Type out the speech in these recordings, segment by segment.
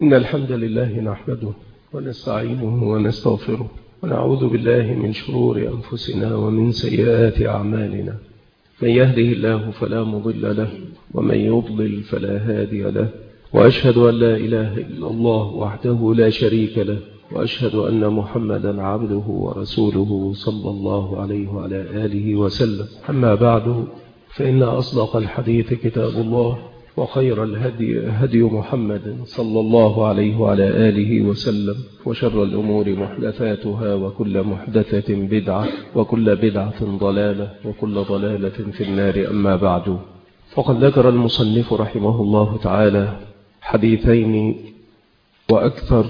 إن الحمد لله نحمده ونستعينه ونستغفره ونعوذ بالله من شرور أنفسنا ومن سيئات أعمالنا. من يهده الله فلا مضل له ومن يضلل فلا هادي له، وأشهد أن لا إله إلا الله وحده لا شريك له، وأشهد أن محمدا عبده ورسوله صلى الله عليه وعلى آله وسلم. أما بعد، فإن أصدق الحديث كتاب الله، وخير الهدي هدي محمد صلى الله عليه وعلى آله وسلم، وشر الأمور محدثاتها، وكل محدثة بدعة، وكل بدعة ضلالة، وكل ضلالة في النار. أما بعد، فقد ذكر المصنف رحمه الله تعالى حديثين وأكثر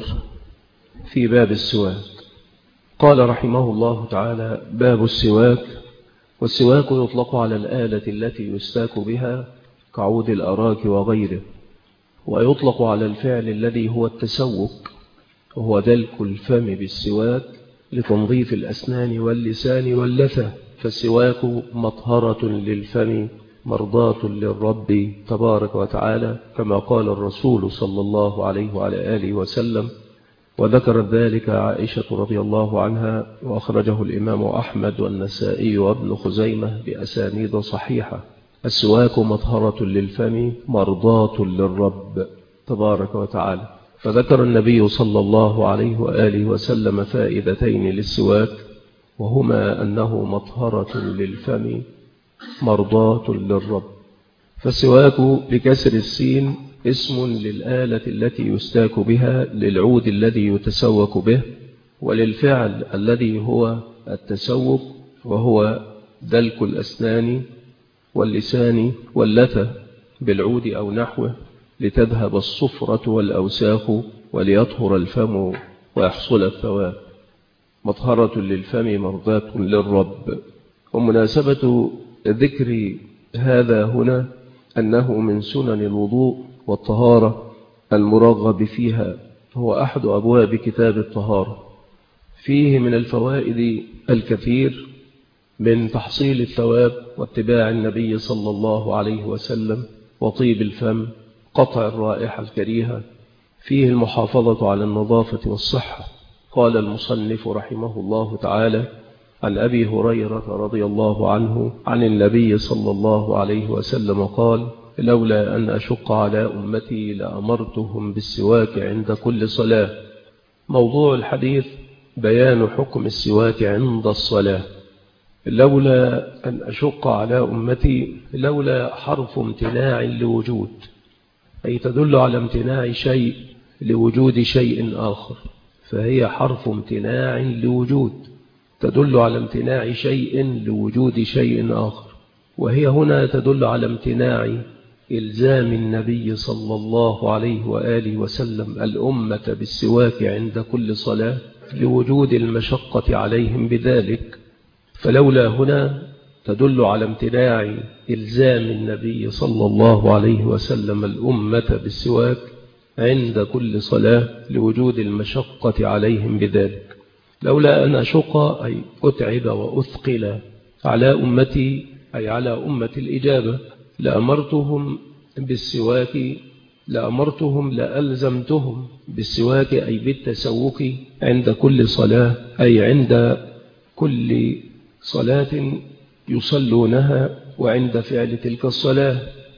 في باب السواك. قال رحمه الله تعالى: باب السواك. والسواك يطلق على الآلة التي يستاك بها كعود الأراك وغيره، ويطلق على الفعل الذي هو التسوك، وهو دلك الفم بالسواك لتنظيف الأسنان واللسان واللثة. فالسواك مطهرة للفم مرضاة للرب تبارك وتعالى، كما قال الرسول صلى الله عليه وعلى آله وسلم، وذكر ذلك عائشة رضي الله عنها، وأخرجه الإمام أحمد والنسائي وابن خزيمة بأسانيد صحيحة. السواك مطهرة للفم مرضاة للرب تبارك وتعالى. فذكر النبي صلى الله عليه وآله وسلم فائدتين للسواك، وهما أنه مطهرة للفم مرضاة للرب. فالسواك بكسر السين اسم للآلة التي يستاك بها، للعود الذي يتسوك به، وللفعل الذي هو التسوك، وهو دلك الأسنان واللسان واللثة بالعود أو نحوه، لتذهب الصفرة والأوساخ وليطهر الفم ويحصل الثواب. مطهرة للفم مرضاة للرب. ومناسبة ذكر هذا هنا أنه من سنن الوضوء والطهارة المرغب فيها، هو أحد أبواب كتاب الطهارة. فيه من الفوائد الكثير من تحصيل الثواب واتباع النبي صلى الله عليه وسلم، وطيب الفم، قطع الرائحة الكريهة. فيه المحافظة على النظافة والصحة. قال المصنف رحمه الله تعالى: عن أبي هريرة رضي الله عنه عن النبي صلى الله عليه وسلم قال: لولا أن أشق على أمتي لأمرتهم بالسواك عند كل صلاة. موضوع الحديث بيان حكم السواك عند الصلاة. لولا أن أشق على أمتي، لولا حرف امتناع لوجود، أي تدل على امتناع شيء لوجود شيء آخر، فهي حرف امتناع لوجود تدل على امتناع شيء لوجود شيء آخر. وهي هنا تدل على امتناع إلزام النبي صلى الله عليه وآله وسلم الأمة بالسواك عند كل صلاة لوجود المشقة عليهم بذلك. فلولا هنا تدل على امتناع إلزام النبي صلى الله عليه وسلم الأمة بالسواك عند كل صلاة لوجود المشقة عليهم بذلك. لولا أن أشق أي أتعب وأثقل على أمتي، أي على أمة الإجابة، لأمرتهم بالسواك، لأمرتهم لألزمتهم بالسواك، أي بالتسوك عند كل صلاة، أي عند كل صلاة يصلونها وعند فعل تلك الصلاة.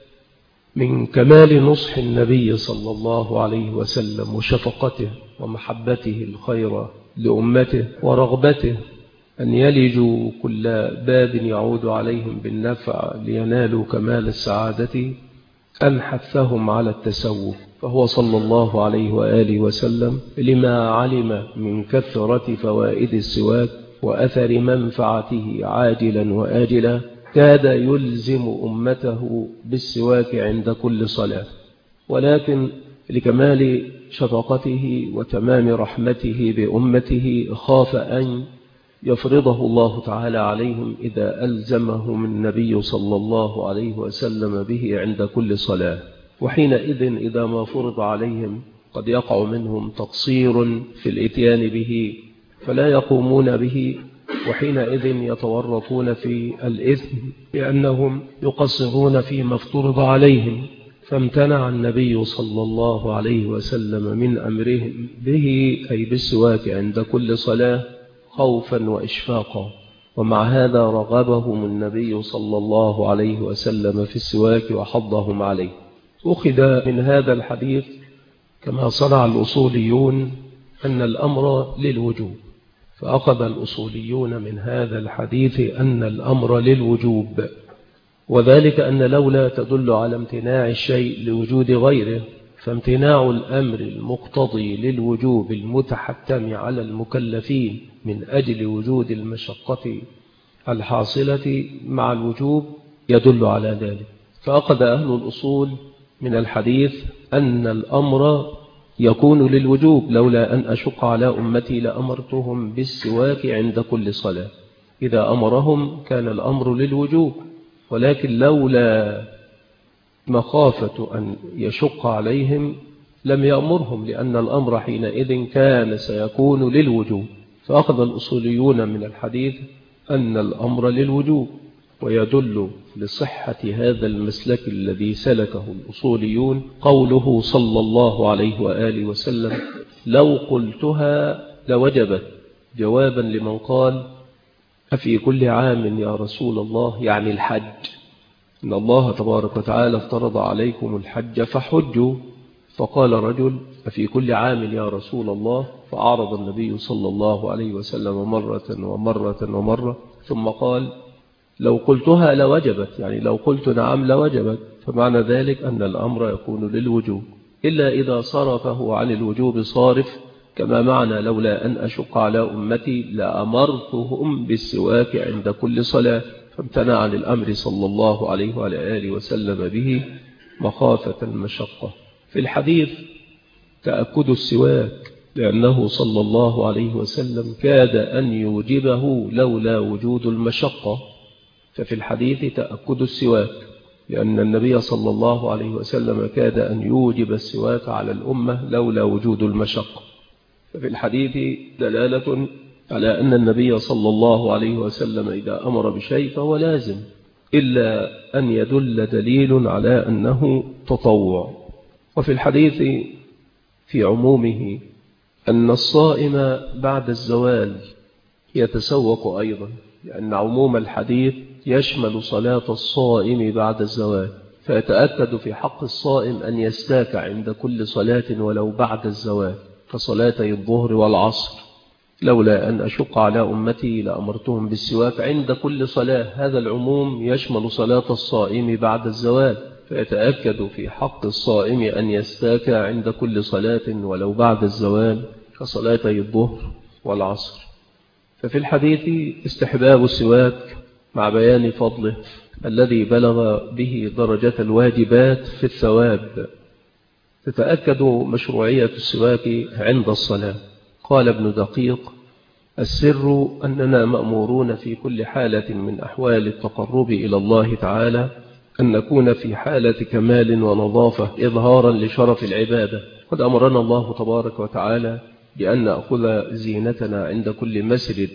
من كمال نصح النبي صلى الله عليه وسلم وشفقته ومحبته الخير لأمته ورغبته أن يلجوا كل باب يعود عليهم بالنفع لينالوا كمال السعادة، أن حثهم على التسوق. فهو صلى الله عليه وآله وسلم لما علم من كثرة فوائد السواك وأثر منفعته عاجلا وآجلا، كاد يلزم أمته بالسواك عند كل صلاة، ولكن لكمال شفقته وتمام رحمته بأمته خاف أن يفرضه الله تعالى عليهم إذا ألزمهم النبي صلى الله عليه وسلم به عند كل صلاة. وحينئذ إذا ما فرض عليهم قد يقع منهم تقصير في الإتيان به فلا يقومون به، وحينئذ يتورطون في الإثم لأنهم يقصرون فيما افترض عليهم. فامتنع النبي صلى الله عليه وسلم من أمرهم به أي بالسواك عند كل صلاة خوفا وإشفاقا، ومع هذا رغبهم النبي صلى الله عليه وسلم في السواك وحضهم عليه. أخذ من هذا الحديث كما صنع الأصوليون أن الأمر للوجوب، فأخذ الأصوليون من هذا الحديث أن الأمر للوجوب، وذلك أن لولا تدل على امتناع الشيء لوجود غيره، فامتناع الأمر المقتضي للوجوب المتحتم على المكلفين من أجل وجود المشقة الحاصلة مع الوجوب يدل على ذلك. فأخذ أهل الأصول من الحديث أن الأمر يكون للوجوب، لولا أن أشق على أمتي لأمرتهم بالسواك عند كل صلاة. إذا أمرهم كان الأمر للوجوب، ولكن لولا مخافة أن يشق عليهم لم يأمرهم، لأن الأمر حينئذ كان سيكون للوجوب. فأخذ الأصوليون من الحديث أن الأمر للوجوب، ويدل لصحة هذا المسلك الذي سلكه الأصوليون قوله صلى الله عليه وآله وسلم: لو قلتها لوجبت، جوابا لمن قال: أفي كل عام يا رسول الله؟ يعني الحج، إن الله تبارك وتعالى افترض عليكم الحج فحجوا. فقال رجل: أفي كل عام يا رسول الله؟ فأعرض النبي صلى الله عليه وسلم مرة ومرة ومرة، ثم قال: لو قلتها لوجبت، يعني لو قلت نعم لوجبت. فمعنى ذلك أن الأمر يكون للوجوب، إلا إذا صرفه عن الوجوب صارف، كما معنى لولا أن أشق على أمتي لأمرتهم بالسواك عند كل صلاة، فامتنع عن الأمر صلى الله عليه وآله وسلم به مخافة المشقة. في الحديث تأكد السواك، لأنه صلى الله عليه وسلم كاد أن يوجبه لولا وجود المشقة. ففي الحديث تأكد السواك، لأن النبي صلى الله عليه وسلم كاد أن يوجب السواك على الأمة لولا وجود المشقة. ففي الحديث دلالة على أن النبي صلى الله عليه وسلم إذا أمر بشيء فهو لازم، إلا أن يدل دليل على أنه تطوع. وفي الحديث في عمومه أن الصائم بعد الزوال يتسوق أيضا، لأن عموم الحديث يشمل صلاة الصائم بعد الزوال، فيتأكد في حق الصائم أن يستاك عند كل صلاة ولو بعد الزوال، كصلاتي الظهر والعصر. لولا أن أشق على أمتي لأمرتهم بالسواك عند كل صلاة، هذا العموم يشمل صلاة الصائم بعد الزوال، فيتأكد في حق الصائم أن يستاك عند كل صلاة ولو بعد الزوال، كصلاتي الظهر والعصر. ففي الحديث استحباب السواك مع بيان فضله الذي بلغ به درجة الواجبات في الثواب. تتأكد مشروعية السواك عند الصلاة. قال ابن دقيق: السر أننا مأمورون في كل حالة من أحوال التقرب إلى الله تعالى أن نكون في حالة كمال ونظافة إظهارا لشرف العبادة. قد أمرنا الله تبارك وتعالى بأن نأخذ زينتنا عند كل مسجد،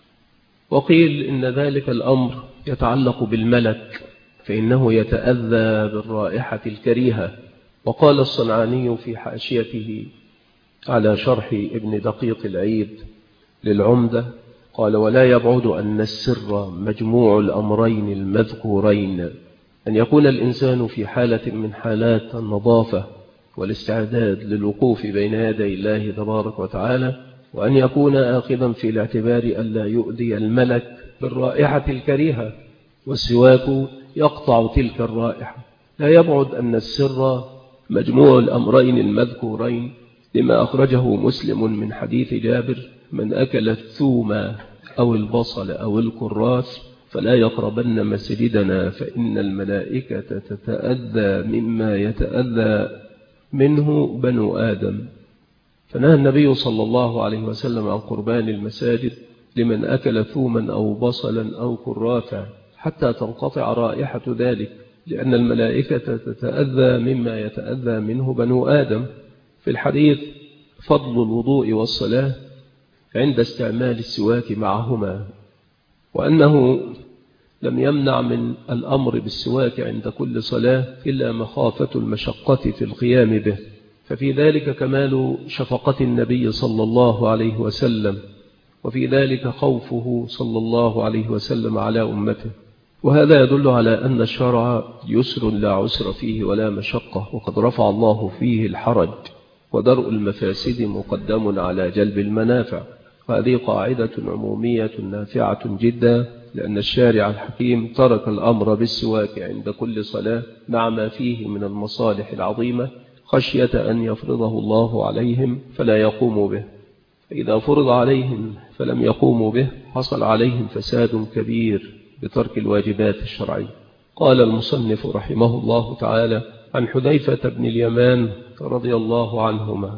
وقيل إن ذلك الأمر يتعلق بالملك، فإنه يتأذى بالرائحة الكريهة. وقال الصنعاني في حاشيته على شرح ابن دقيق العيد للعمدة، قال: ولا يبعد أن السر مجموع الأمرين المذكورين، أن يكون الإنسان في حالة من حالات النظافة والاستعداد للوقوف بين يدي الله تبارك وتعالى، وأن يكون آخذا في الاعتبار ألا يؤذي الملك بالرائحة الكريهة، والسواك يقطع تلك الرائحة. لا يبعد أن السر مجموع الأمرين المذكورين، لما أخرجه مسلم من حديث جابر: من أكل الثوم أو البصل أو الكراث فلا يقربن مسجدنا فإن الملائكة تتأذى مما يتأذى منه بنو آدم. فنهى النبي صلى الله عليه وسلم عن قربان المساجد لمن أكل ثوما أو بصلا أو كراثا حتى تنقطع رائحة ذلك، لأن الملائكة تتأذى مما يتأذى منه بنو آدم. في الحديث فضل الوضوء والصلاة عند استعمال السواك معهما، وأنه لم يمنع من الأمر بالسواك عند كل صلاة إلا مخافة المشقة في القيام به، ففي ذلك كمال شفقة النبي صلى الله عليه وسلم، وفي ذلك خوفه صلى الله عليه وسلم على أمته. وهذا يدل على أن الشرع يسر لا عسر فيه ولا مشقة، وقد رفع الله فيه الحرج، ودرء المفاسد مقدم على جلب المنافع. وهذه قاعدة عمومية نافعة جدا، لأن الشارع الحكيم ترك الأمر بالسواك عند كل صلاة مع ما فيه من المصالح العظيمة خشية أن يفرضه الله عليهم فلا يقوموا به. فإذا فرض عليهم فلم يقوموا به حصل عليهم فساد كبير بترك الواجبات الشرعية. قال المصنف رحمه الله تعالى عن حذيفة بن اليمان رضي الله عنهما.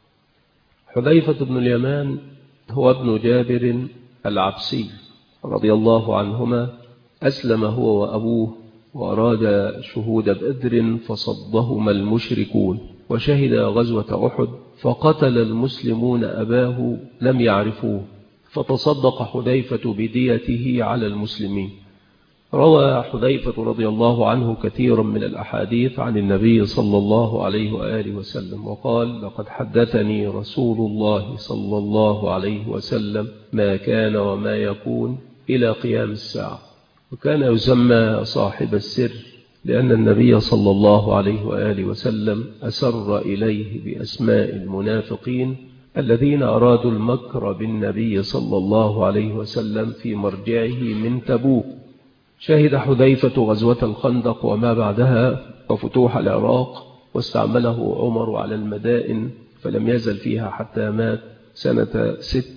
حذيفة بن اليمان هو ابن جابر العبسي رضي الله عنهما، أسلم هو وأبوه وأراد شهود بدر فصدهما المشركون، وشهد غزوة أحد فقتل المسلمون أباه لم يعرفوه، فتصدق حذيفة بديته على المسلمين. روى حذيفة رضي الله عنه كثيرا من الأحاديث عن النبي صلى الله عليه وآله وسلم، وقال: لقد حدثني رسول الله صلى الله عليه وسلم ما كان وما يكون إلى قيام الساعة. وكان يسمى صاحب السر لأن النبي صلى الله عليه وآله وسلم أسر إليه بأسماء المنافقين الذين أرادوا المكر بالنبي صلى الله عليه وسلم في مرجعه من تبوك. شهد حذيفة غزوة الخندق وما بعدها وفتوح العراق، واستعمله عمر على المدائن فلم يزل فيها حتى مات سنة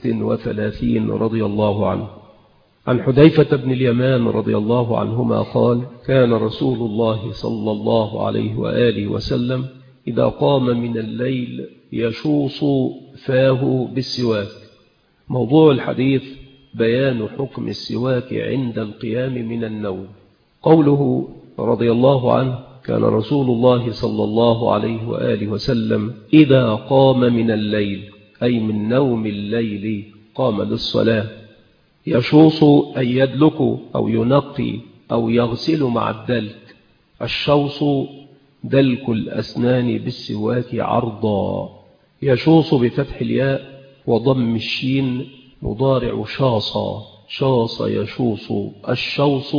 36 رضي الله عنه. عن حذيفة بن اليمان رضي الله عنهما قال: كان رسول الله صلى الله عليه وآله وسلم إذا قام من الليل يشوص فاه بالسواك. موضوع الحديث بيان حكم السواك عند القيام من النوم. قوله رضي الله عنه: كان رسول الله صلى الله عليه وآله وسلم إذا قام من الليل، أي من نوم الليل قام للصلاة، يشوص أي يدلك أو ينقي أو يغسل مع الدلك. الشوص دلك الأسنان بالسواك عرضا. يشوص بفتح الياء وضم الشين مضارع شاصا، شاص يشوص. الشوص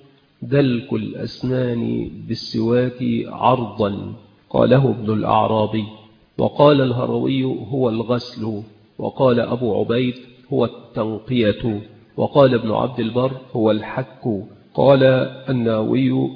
دلك الأسنان بالسواك عرضا، قاله ابن الأعرابي. وقال الهروي هو الغسل، وقال أبو عبيد هو التنقية، وقال ابن عبد البر هو الحك. قال النووي: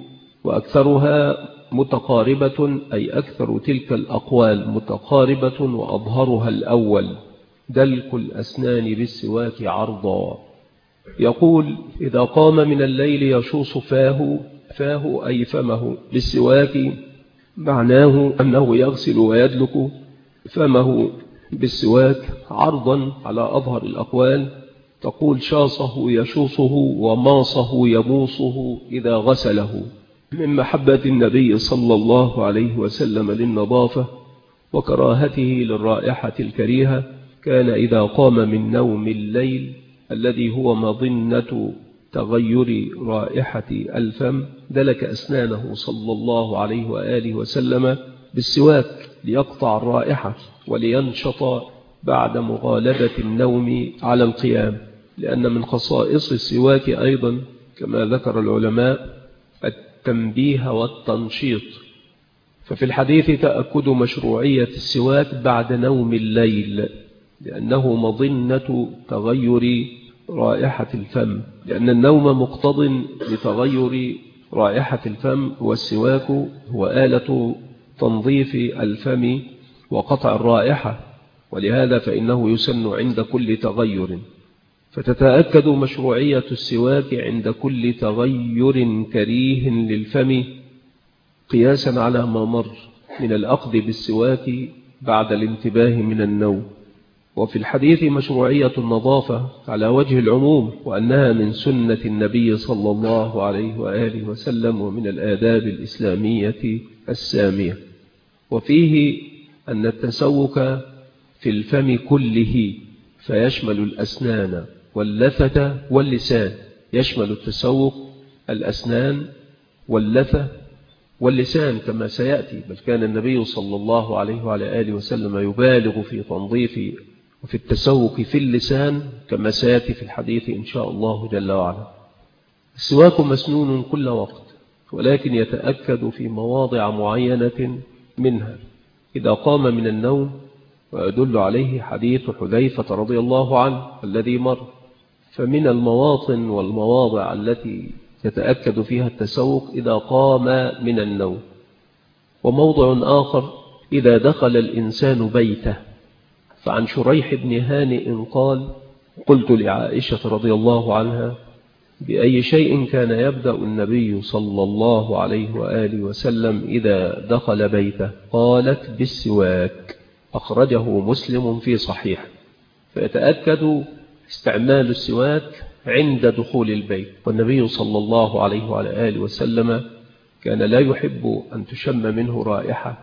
وأكثرها متقاربة، أي أكثر تلك الأقوال متقاربة، وأظهرها الأول دلك الأسنان بالسواك عرضا. يقول: إذا قام من الليل يشوص فاه، فاه أي فمه بالسواك، معناه أنه يغسل ويدلك فمه بالسواك عرضا على أظهر الأقوال. تقول: شاصه يشوصه، وماصه يموصه إذا غسله، من محبة النبي صلى الله عليه وسلم للنظافة وكراهته للرائحة الكريهة. كان إذا قام من نوم الليل الذي هو مظنة تغير رائحة الفم دلك أسنانه صلى الله عليه وآله وسلم بالسواك ليقطع الرائحة ولينشط بعد مغالبة النوم على القيام. لأن من خصائص السواك أيضا كما ذكر العلماء التنبيه والتنشيط. ففي الحديث تأكد مشروعية السواك بعد نوم الليل، لأنه مظنة تغير رائحة الفم، لأن النوم مقتض لتغير رائحة الفم، والسواك هو آلة تنظيف الفم وقطع الرائحة، ولهذا فإنه يسن عند كل تغير. فتتأكد مشروعية السواك عند كل تغير كريه للفم، قياسا على ما مر من الأخذ بالسواك بعد الانتباه من النوم. وفي الحديث مشروعية النظافة على وجه العموم، وأنها من سنة النبي صلى الله عليه وآله وسلم ومن الآداب الإسلامية السامية. وفيه أن التسوك في الفم كله، فيشمل الأسنان واللثة واللسان، يشمل التسوك الأسنان واللثة واللسان كما سيأتي، بل كان النبي صلى الله عليه وعلى آله وسلم يبالغ في تنظيف وفي التسوق في اللسان كما سيأتي في الحديث إن شاء الله جل وعلا. السواك مسنون كل وقت، ولكن يتأكد في مواضع معينة منها إذا قام من النوم، ويدل عليه حديث حذيفة رضي الله عنه الذي مر. فمن المواطن والمواضع التي يتأكد فيها التسوق إذا قام من النوم. وموضع آخر إذا دخل الإنسان بيته. فعن شريح بن هانئ قال: قلت لعائشة رضي الله عنها: بأي شيء كان يبدأ النبي صلى الله عليه وآله وسلم إذا دخل بيته؟ قالت: بالسواك. أخرجه مسلم في صحيح. فيتأكد استعمال السواك عند دخول البيت. والنبي صلى الله عليه وعلى آله وسلم كان لا يحب أن تشم منه رائحة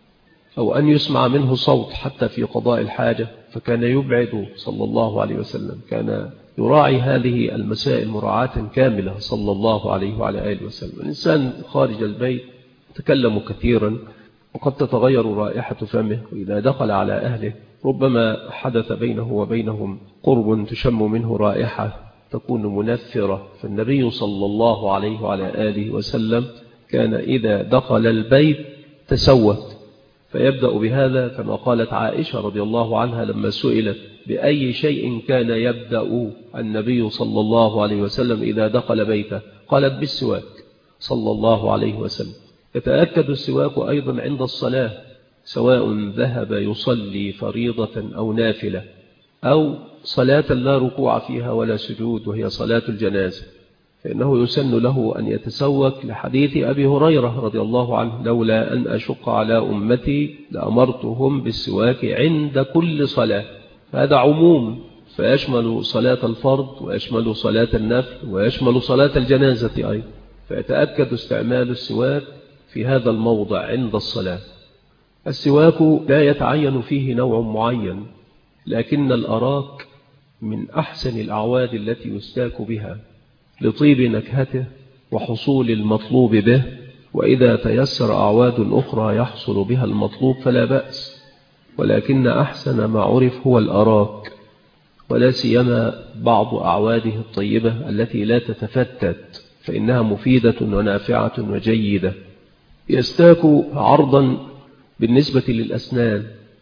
أو أن يسمع منه صوت حتى في قضاء الحاجة، فكان يبعد صلى الله عليه وسلم، كان يراعي هذه المسائل مراعاة كاملة صلى الله عليه وعلى آله وسلم. الإنسان خارج البيت يتكلم كثيرا وقد تتغير رائحة فمه، وإذا دخل على أهله ربما حدث بينه وبينهم قرب تشم منه رائحة تكون منفرة. فالنبي صلى الله عليه وعلى آله وسلم كان إذا دخل البيت تسوت، فيبدأ بهذا كما قالت عائشة رضي الله عنها لما سئلت بأي شيء كان يبدأ النبي صلى الله عليه وسلم إذا دخل بيته؟ قالت: بالسواك صلى الله عليه وسلم. يتأكد السواك أيضا عند الصلاة، سواء ذهب يصلي فريضة أو نافلة أو صلاة لا ركوع فيها ولا سجود وهي صلاة الجنازة، فإنه يسن له أن يتسوك لحديث أبي هريرة رضي الله عنه: لولا أن أشق على أمتي لأمرتهم بالسواك عند كل صلاة. هذا عموم، فيشمل صلاة الفرض ويشمل صلاة النفل ويشمل صلاة الجنازة أيضا. فيتأكد استعمال السواك في هذا الموضع عند الصلاة. السواك لا يتعين فيه نوع معين، لكن الأراك من أحسن الأعواد التي يستاك بها لطيب نكهته وحصول المطلوب به، وإذا تيسر أعواد أخرى يحصل بها المطلوب فلا بأس، ولكن أحسن ما عرف هو الأراك، ولا سيما بعض أعواده الطيبة التي لا تتفتت، فإنها مفيدة ونافعة وجيدة. يستاك عرضا بالنسبة للأسنان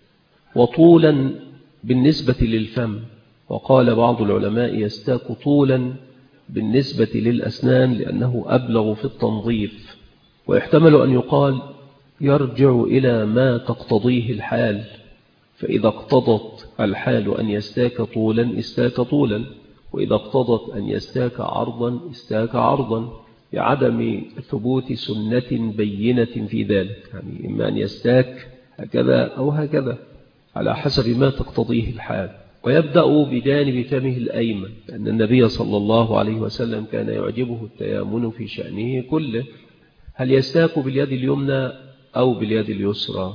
وطولا بالنسبة للفم، وقال بعض العلماء يستاك طولا بالنسبة للأسنان لأنه أبلغ في التنظيف. ويحتمل أن يقال يرجع إلى ما تقتضيه الحال، فإذا اقتضت الحال أن يستاك طولا استاك طولا، وإذا اقتضت أن يستاك عرضا استاك عرضا، بعدم ثبوت سنة بينة في ذلك، يعني إما أن يستاك هكذا أو هكذا على حسب ما تقتضيه الحال. ويبدأ بجانب فمه الأيمن، لأن النبي صلى الله عليه وسلم كان يعجبه التيامن في شأنه كله. هل يستاك باليد اليمنى أو باليد اليسرى؟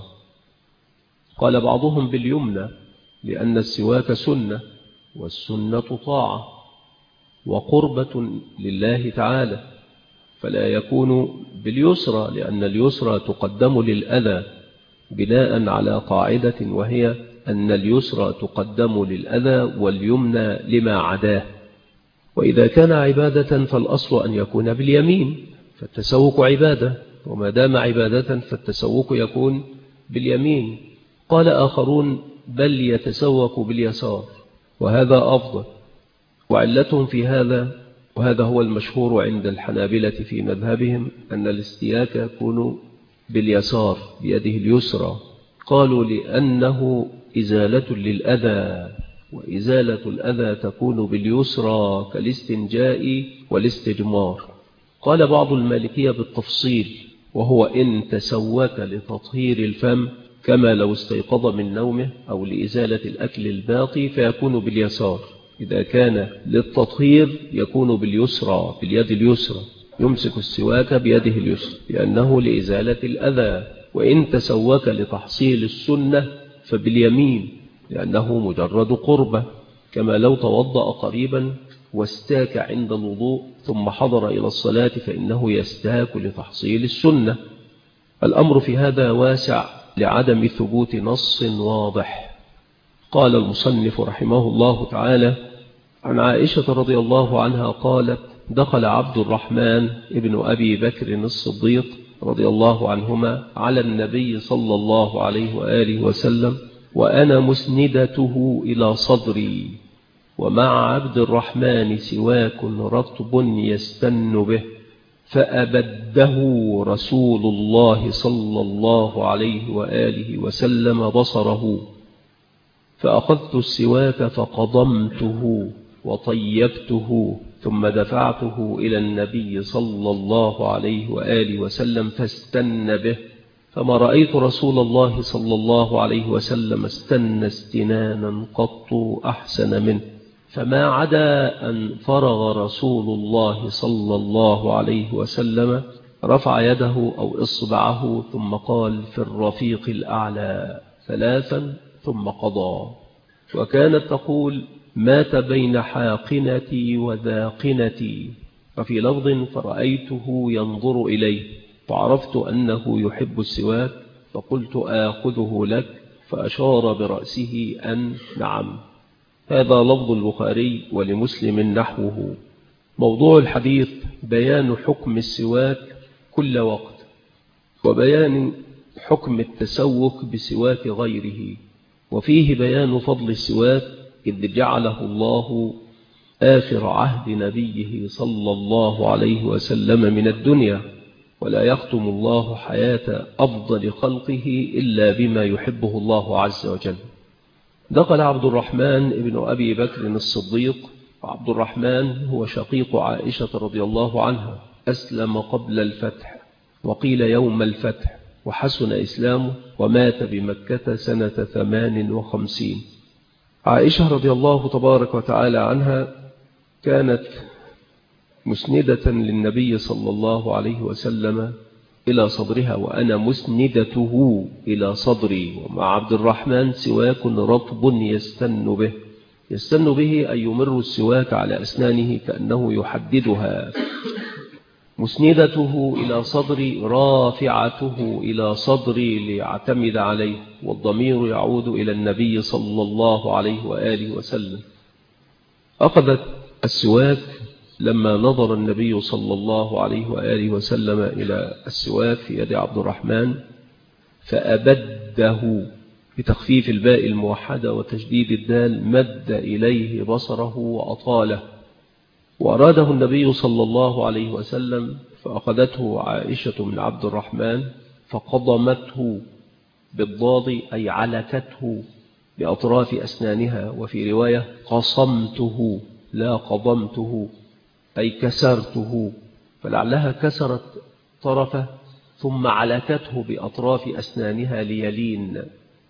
قال بعضهم باليمنى، لأن السواك سنة، والسنة طاعة وقربة لله تعالى، فلا يكون باليسرى، لأن اليسرى تقدم للأذى بناء على قاعدة، وهي أن اليسرى تقدم للأذى واليمنى لما عداه. وإذا كان عبادة فالأصل أن يكون باليمين، فالتسوق عبادة، وما دام عبادة فالتسوق يكون باليمين. قال آخرون بل يتسوق باليسار، وهذا أفضل. وعلتهم في هذا، وهذا هو المشهور عند الحنابلة في مذهبهم، أن الاستياك يكون باليسار بيده اليسرى. قالوا لأنه إزالة للأذى، وإزالة الأذى تكون باليسرى كالاستنجاء والاستجمار. قال بعض المالكية بالتفصيل، وهو إن تسوك لتطهير الفم كما لو استيقظ من نومه أو لإزالة الأكل الباقي فيكون باليسار. إذا كان للتطهير يكون باليسرى باليد اليسرى، يمسك السواك بيده اليسرى لأنه لإزالة الأذى. وإن تسوك لتحصيل السنة فباليمين، لأنه مجرد قربة، كما لو توضأ قريبا واستاك عند الوضوء ثم حضر إلى الصلاة فإنه يستاك لتحصيل السنة. الأمر في هذا واسع لعدم ثبوت نص واضح. قال المصنف رحمه الله تعالى: عن عائشة رضي الله عنها قالت: دخل عبد الرحمن ابن أبي بكر الصديق رضي الله عنهما على النبي صلى الله عليه وآله وسلم وأنا مسندته إلى صدري، ومع عبد الرحمن سواك رطب يستن به، فأبده رسول الله صلى الله عليه وآله وسلم بصره، فأخذت السواك فقضمته وطيبته، ثم دفعته إلى النبي صلى الله عليه وآله وسلم فاستن به، فما رأيت رسول الله صلى الله عليه وسلم استن استنانا قط أحسن منه. فما عدا أن فرغ رسول الله صلى الله عليه وسلم رفع يده أو إصبعه ثم قال: في الرفيق الأعلى 3 ثم قضى. وكانت تقول: مات بين حاقنتي وذاقنتي. وفي لفظ: فرأيته ينظر إليه فعرفت أنه يحب السواك فقلت: آخذه لك؟ فأشار برأسه أن نعم. هذا لفظ البخاري، ولمسلم نحوه. موضوع الحديث بيان حكم السواك كل وقت، وبيان حكم التسوك بسواك غيره، وفيه بيان فضل السواك إذ جعله الله آخر عهد نبيه صلى الله عليه وسلم من الدنيا، ولا يختم الله حياة أفضل خلقه إلا بما يحبه الله عز وجل. دخل عبد الرحمن ابن أبي بكر الصديق، وعبد الرحمن هو شقيق عائشة رضي الله عنها، أسلم قبل الفتح وقيل يوم الفتح، وحسن إسلامه، ومات بمكة سنة 58. عائشة رضي الله تبارك وتعالى عنها كانت مسندة للنبي صلى الله عليه وسلم إلى صدرها، وأنا مسندته إلى صدري، ومع عبد الرحمن سواك رطب يستن به. يستن به أي يمر السواك على أسنانه كأنه يحددها. مسندته إلى صدري، رافعته إلى صدري ليعتمد عليه، والضمير يعود إلى النبي صلى الله عليه وآله وسلم. أخذت السواك لما نظر النبي صلى الله عليه وآله وسلم إلى السواك في يد عبد الرحمن فأبده بتخفيف الباء الموحدة وتشديد الدال، مد إليه بصره وأطاله، وأراده النبي صلى الله عليه وسلم فأخذته عائشة من عبد الرحمن فقضمته بالضاد أي علكته بأطراف أسنانها، وفي رواية قصمته لا قضمته أي كسرته، فلعلها كسرت طرفه ثم علكته بأطراف أسنانها ليلين.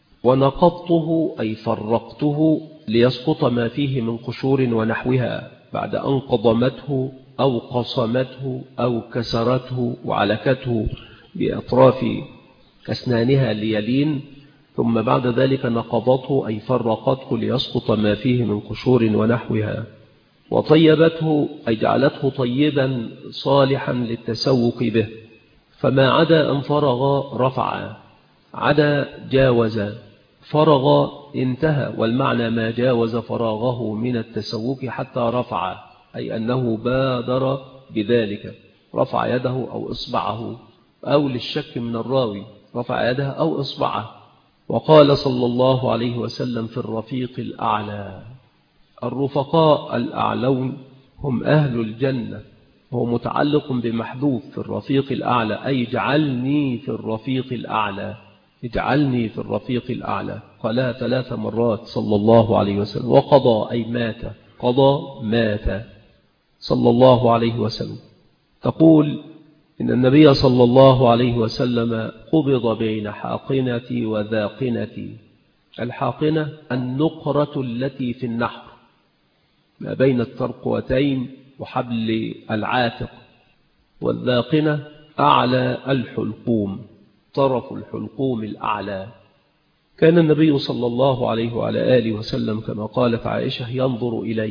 ونقضته أي فرقته ليسقط ما فيه من قشور ونحوها بعد أن قضمته أو قصمته أو كسرته وعلكته بأطراف أسنانها ليلين، ثم بعد ذلك نقضته أي فرقته ليسقط ما فيه من قشور ونحوها. وطيبته أي جعلته طيبا صالحا للتسوق به، فما عدا أن فرغ رفع، عدا جاوز، فرغ انتهى، والمعنى ما جاوز فراغه من التسوق حتى رفع، أي أنه بادر بذلك، رفع يده أو إصبعه، أو للشك من الراوي رفع يده أو إصبعه. وقال صلى الله عليه وسلم: في الرفيق الأعلى. الرفقاء الأعلون هم أهل الجنة، هو متعلق بمحذوف في الرفيق الأعلى، أي اجعلني في الرفيق الأعلى، اجعلني في الرفيق الأعلى. قالها 3 مرات صلى الله عليه وسلم. وقضى أي مات، قضى مات صلى الله عليه وسلم. تقول إن النبي صلى الله عليه وسلم قبض بين حاقنتي وذاقنتي. الحاقنة النقرة التي في النحر ما بين الترقوتين وحبل العاتق، والذاقنة أعلى الحلقوم، طرف الحلقوم الأعلى. كان النبي صلى الله عليه وعلى آله وسلم كما قالت عائشة ينظر إليه،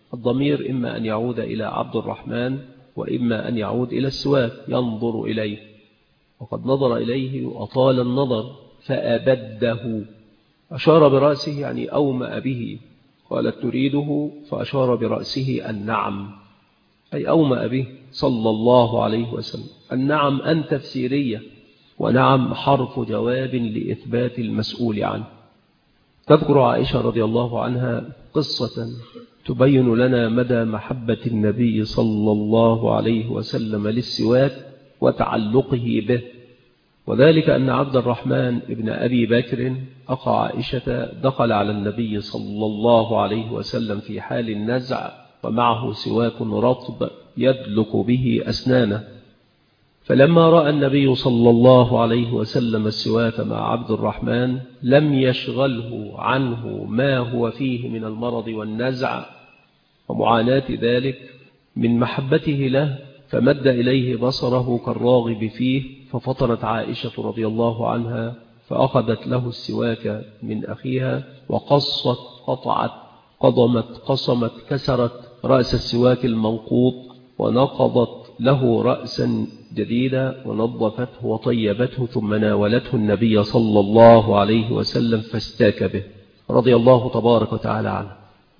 الضمير إما أن يعود إلى عبد الرحمن وإما أن يعود إلى السواك ينظر إليه، وقد نظر إليه وأطال النظر فأبده، أشار برأسه يعني أومأ به. قالت تريده فأشار برأسه النعم، أي أومأ به صلى الله عليه وسلم. النعم أن تفسيرية، ونعم حرف جواب لإثبات المسؤول عنه. تذكر عائشة رضي الله عنها قصة تبين لنا مدى محبة النبي صلى الله عليه وسلم للسواك وتعلقه به، وذلك أن عبد الرحمن ابن أبي بكر أخا عائشة دخل على النبي صلى الله عليه وسلم في حال النزع ومعه سواك رطب يدلك به أسنانه، فلما رأى النبي صلى الله عليه وسلم السواك مع عبد الرحمن لم يشغله عنه ما هو فيه من المرض والنزع ومعاناة ذلك من محبته له، فمد إليه بصره كالراغب فيه، ففطنت عائشة رضي الله عنها فأخذت له السواك من أخيها وقصت قطعت قصمت كسرت رأس السواك المنقوط ونقضت له رأسا جديدا ونظفته وطيبته، ثم ناولته النبي صلى الله عليه وسلم فاستاك به رضي الله تبارك وتعالى عنه.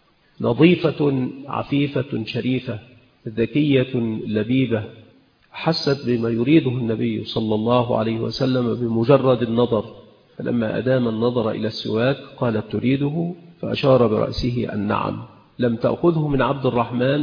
نظيفة عفيفة شريفة ذكية لبيبة، حست بما يريده النبي صلى الله عليه وسلم بمجرد النظر، فلما أدام النظر إلى السواك قالت تريده فأشار برأسه النعم، لم تأخذه من عبد الرحمن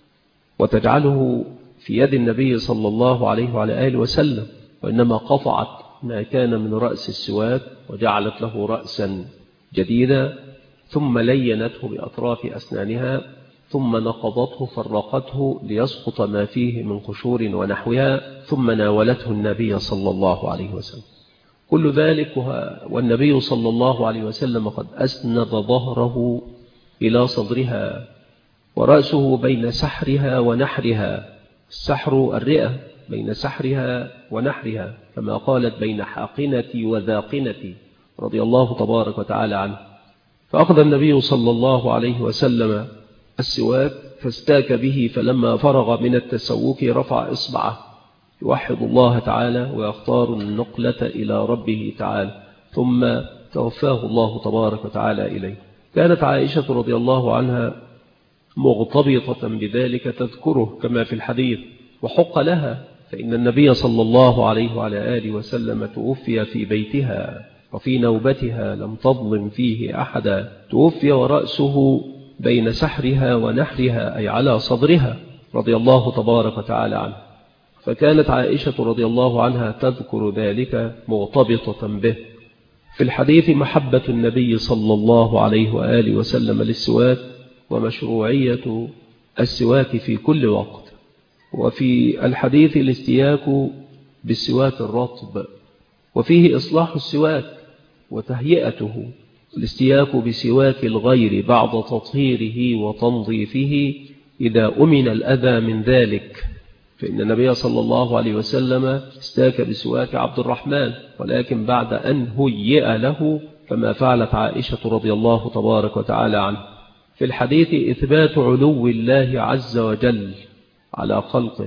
وتجعله في يد النبي صلى الله عليه وعلى آله وسلم، وإنما قطعت ما كان من رأس السواك وجعلت له رأسا جديدا، ثم لينته بأطراف أسنانها، ثم نقضته فرقته ليسقط ما فيه من قشور ونحوها، ثم ناولته النبي صلى الله عليه وسلم. كل ذلك والنبي صلى الله عليه وسلم قد أسند ظهره إلى صدرها ورأسه بين سحرها ونحرها، السحر الرئة، بين سحرها ونحرها، كما قالت بين حاقنتي وذاقنتي رضي الله تبارك وتعالى عنه. فأخذ النبي صلى الله عليه وسلم السواك فاستاك به، فلما فرغ من التسوك رفع إصبعه يوحد الله تعالى ويختار النقلة إلى ربه تعالى، ثم توفاه الله تبارك وتعالى إليه. كانت عائشة رضي الله عنها مغتبطة بذلك تذكره كما في الحديث، وحق لها، فإن النبي صلى الله عليه وعلى آله وسلم توفي في بيتها وفي نوبتها لم تظلم فيه أحدا، توفي ورأسه بين سحرها ونحرها أي على صدرها رضي الله تبارك وتعالى عنه. فكانت عائشة رضي الله عنها تذكر ذلك مغتبطة به. في الحديث محبة النبي صلى الله عليه وآله وسلم للسواك ومشروعية السواك في كل وقت. وفي الحديث الاستياك بالسواك الرطب، وفيه إصلاح السواك وتهيئته، الاستياك بسواك الغير بعد تطهيره وتنظيفه إذا أمن الأذى من ذلك، فإن النبي صلى الله عليه وسلم استاك بسواك عبد الرحمن، ولكن بعد أن هيئ له كما فعلت عائشة رضي الله تبارك وتعالى عنه. في الحديث إثبات علو الله عز وجل على خلقه،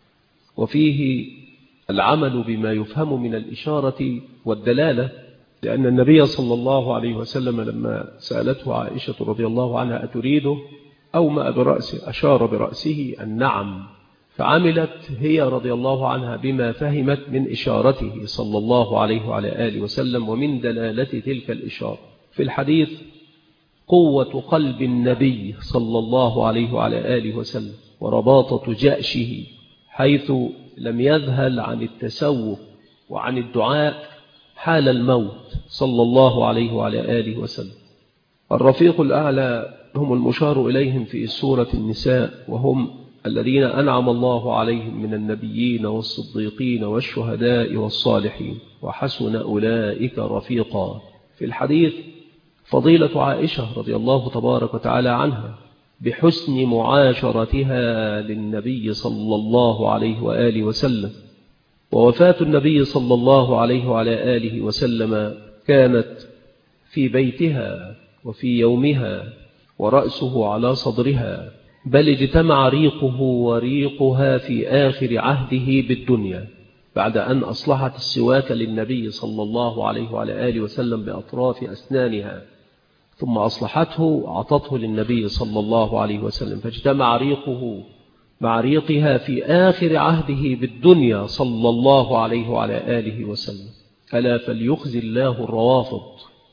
وفيه العمل بما يفهم من الإشارة والدلالة، لأن النبي صلى الله عليه وسلم لما سألته عائشة رضي الله عنها أتريده أومأ برأسه أشار برأسه النعم، فعملت هي رضي الله عنها بما فهمت من إشارته صلى الله عليه وعلى آله وسلم ومن دلالة تلك الإشارة. في الحديث قوة قلب النبي صلى الله عليه وعلى آله وسلم ورباطة جأشه، حيث لم يذهل عن التسوق وعن الدعاء حال الموت صلى الله عليه وعلى آله وسلم. الرفيق الأعلى هم المشار إليهم في سورة النساء، وهم الذين أنعم الله عليهم من النبيين والصديقين والشهداء والصالحين وحسن أولئك رفيقا. في الحديث فضيلة عائشة رضي الله تبارك وتعالى عنها بحسن معاشرتها للنبي صلى الله عليه وآله وسلم. ووفاة النبي صلى الله عليه وعلى آله وسلم كانت في بيتها وفي يومها ورأسه على صدرها، بل اجتمع ريقه وريقها في آخر عهده بالدنيا بعد أن أصلحت السواك للنبي صلى الله عليه وعلى آله وسلم بأطراف أسنانها، ثم أصلحته عطته للنبي صلى الله عليه وسلم، فاجتمع ريقه مع ريقها في آخر عهده بالدنيا صلى الله عليه وعلى آله وسلم. ألا فليخزي الله الروافض.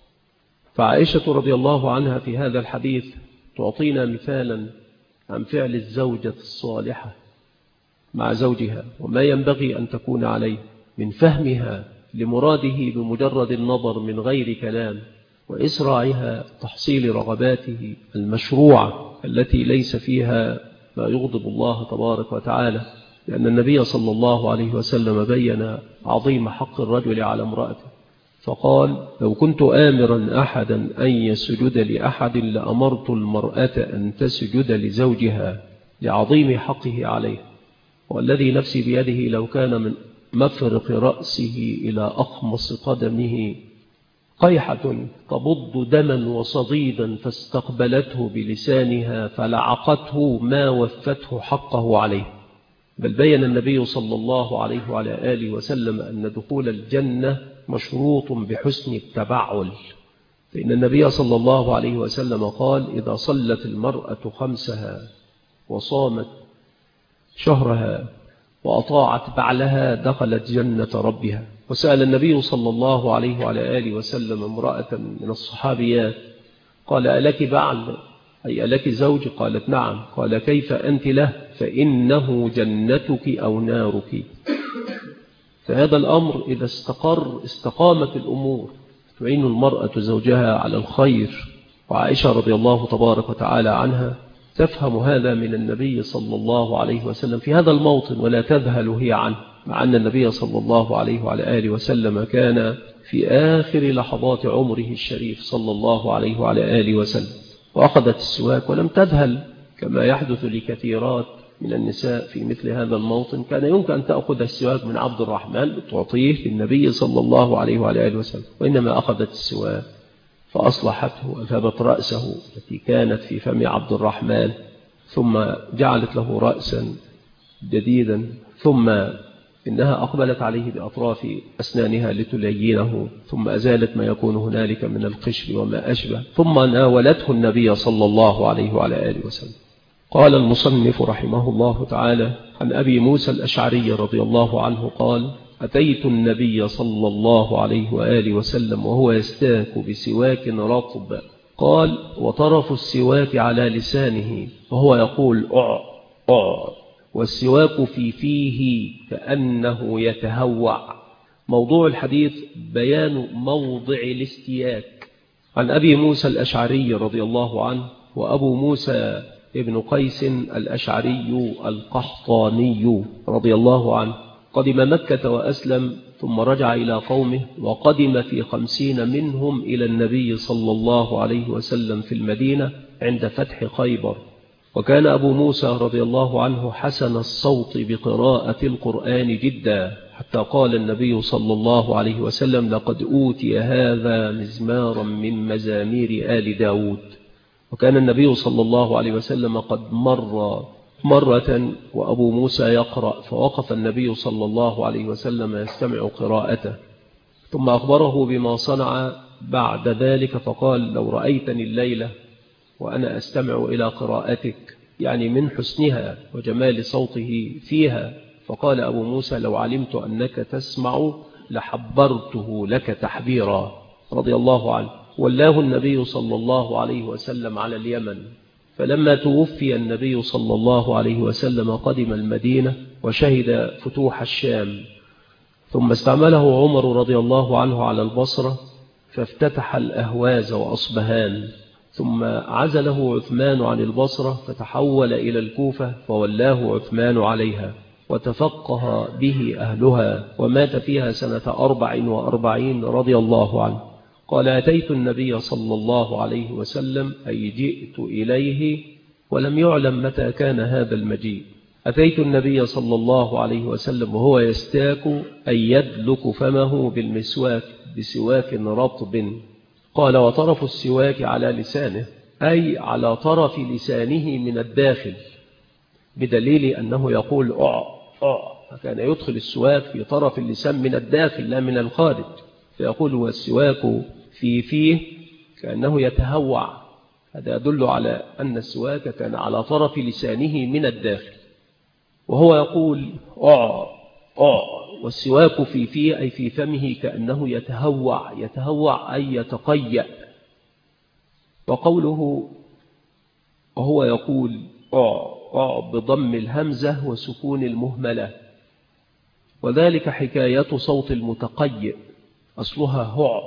فعائشة رضي الله عنها في هذا الحديث تعطينا مثالا عن فعل الزوجة الصالحة مع زوجها وما ينبغي أن تكون عليه من فهمها لمراده بمجرد النظر من غير كلام، وإسراعها تحصيل رغباته المشروعة التي ليس فيها ما يغضب الله تبارك وتعالى، لأن النبي صلى الله عليه وسلم بين عظيم حق الرجل على امرأته فقال: لو كنت آمرا أحدا أن يسجد لأحد لأمرت المرأة أن تسجد لزوجها لعظيم حقه عليه، والذي نفسي بيده لو كان من مفرق رأسه إلى أخمص قدمه قيحة تبض دما وصديدا فاستقبلته بلسانها فلعقته ما وفته حقه عليه. بل بين النبي صلى الله عليه وعلى آله وسلم أن دخول الجنة مشروط بحسن التبعل، فإن النبي صلى الله عليه وسلم قال: إذا صلت المرأة خمسها وصامت شهرها وأطاعت بعلها دخلت جنة ربها. وسأل النبي صلى الله عليه وعلى آله وسلم امرأة من الصحابيات قال: ألك بعل أي ألك زوج؟ قالت: نعم. قال: كيف أنت له؟ فإنه جنتك أو نارك. فهذا الأمر إذا استقامت الأمور تعين المرأة زوجها على الخير. وعائشة رضي الله تبارك وتعالى عنها تفهم هذا من النبي صلى الله عليه وسلم في هذا الموطن ولا تذهل هي عنه، مع أن النبي صلى الله عليه وعلى آله وسلم كان في آخر لحظات عمره الشريف صلى الله عليه وعلى آله وسلم وأخذت السواك ولم تذهل كما يحدث لكثيرات من النساء في مثل هذا الموطن. كان يمكن أن تأخذ السواك من عبد الرحمن تعطيه للنبي صلى الله عليه وعلى آله وسلم، وإنما أخذت السواك فأصلحته وأذهبت رأسه التي كانت في فم عبد الرحمن، ثم جعلت له رأسا جديدا، ثم إنها أقبلت عليه بأطراف أسنانها لتلينه، ثم أزالت ما يكون هنالك من القشر وما أشبه، ثم ناولته النبي صلى الله عليه وعلى آله وسلم. قال المصنف رحمه الله تعالى: عن أبي موسى الأشعري رضي الله عنه قال: أتيت النبي صلى الله عليه وآله وسلم وهو يستاك بسواك رطب، قال: وطرف السواك على لسانه وهو يقول أع أع، والسواك في فيه كأنه يتهوع. موضوع الحديث بيان موضع الاستياك. عن أبي موسى الأشعري رضي الله عنه، وأبو موسى ابن قيس الأشعري القحطاني رضي الله عنه قدم مكة وأسلم، ثم رجع إلى قومه، وقدم في 50 منهم إلى النبي صلى الله عليه وسلم في المدينة عند فتح خيبر. وكان أبو موسى رضي الله عنه حسن الصوت بقراءة القرآن جدا، حتى قال النبي صلى الله عليه وسلم: لقد أوتي هذا مزمارا من مزامير آل داود. وكان النبي صلى الله عليه وسلم قد مر مرة وأبو موسى يقرأ، فوقف النبي صلى الله عليه وسلم يستمع قراءته، ثم أخبره بما صنع بعد ذلك فقال: لو رأيتني الليلة وأنا أستمع إلى قراءتك، يعني من حسنها وجمال صوته فيها. فقال أبو موسى: لو علمت أنك تسمع لحبرته لك تحبيرا، رضي الله عنه. ولاه النبي صلى الله عليه وسلم على اليمن، فلما توفي النبي صلى الله عليه وسلم قدم المدينة وشهد فتوح الشام، ثم استعمله عمر رضي الله عنه على البصرة فافتتح الأهواز وأصبهان، ثم عزله عثمان عن البصرة فتحول إلى الكوفة فولاه عثمان عليها، وتفقه به أهلها، ومات فيها سنة 44 رضي الله عنه. قال: أتيت النبي صلى الله عليه وسلم، أي جئت إليه، ولم يعلم متى كان هذا المجيء. أتيت النبي صلى الله عليه وسلم وهو يستاك، أي يدلك فمه بالمسواك بسواك رطب. قال: وطرف السواك على لسانه، أي على طرف لسانه من الداخل، بدليل أنه يقول فكان يدخل السواك في طرف اللسان من الداخل لا من الخارج، فيقول والسواك في فيه كأنه يتهوع. هذا يدل على أن السواك كان على طرف لسانه من الداخل، وهو يقول والسواك في فيه أي في فمه كأنه يتهوع أي يتقيأ. وقوله وهو يقول بضم الهمزة وسكون المهملة، وذلك حكاية صوت المتقيئ، أصلها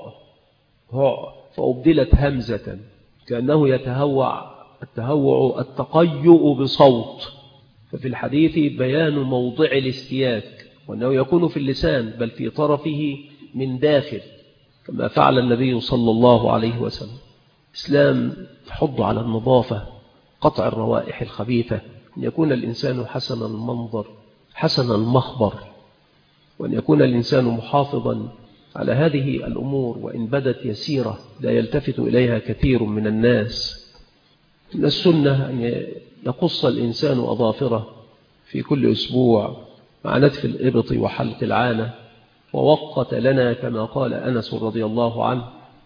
هع فأبدلت همزة كأنه يتهوع، التهوع التقيؤ بصوت. ففي الحديث بيان موضع الاستياك، وأنه يكون في اللسان بل في طرفه من داخل، كما فعل النبي صلى الله عليه وسلم. إسلام يحض على النظافة، قطع الروائح الخبيثة، أن يكون الإنسان حسن المنظر حسن المخبر، وأن يكون الإنسان محافظا على هذه الأمور وإن بدت يسيرة لا يلتفت إليها كثير من الناس. من السنة أن يقص الإنسان أظافره في كل أسبوع مع نتف الإبط وحلق العانة، ووقت لنا كما قال أنس رضي الله عنه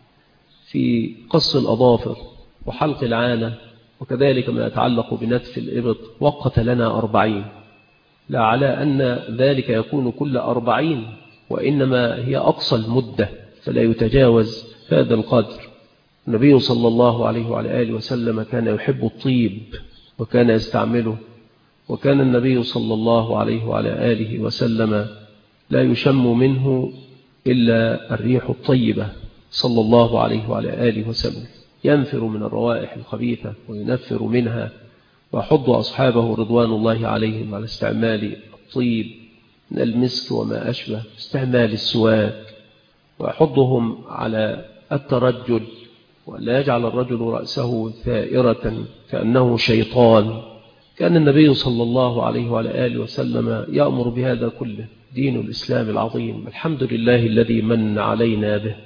في قص الأظافر وحلق العانة، وكذلك ما يتعلق بنتف الإبط وقت لنا 40، لا على أن ذلك يكون كل 40، وإنما هي أقصى المدة فلا يتجاوز هذا القدر. النبي صلى الله عليه وعلى آله وسلم كان يحب الطيب وكان يستعمله، وكان النبي صلى الله عليه وعلى آله وسلم لا يشم منه إلا الريح الطيبة صلى الله عليه وعلى آله وسلم، ينفر من الروائح الخبيثة وينفر منها، ويحض أصحابه رضوان الله عليهم على استعمال الطيب من المسك وما أشبه، استعمال السواك، ويحضهم على الترجل، ولا يجعل الرجل رأسه ثائرة كأنه شيطان. كان النبي صلى الله عليه وعلى آله وسلم يأمر بهذا كله. دين الإسلام العظيم الحمد لله الذي من علينا به.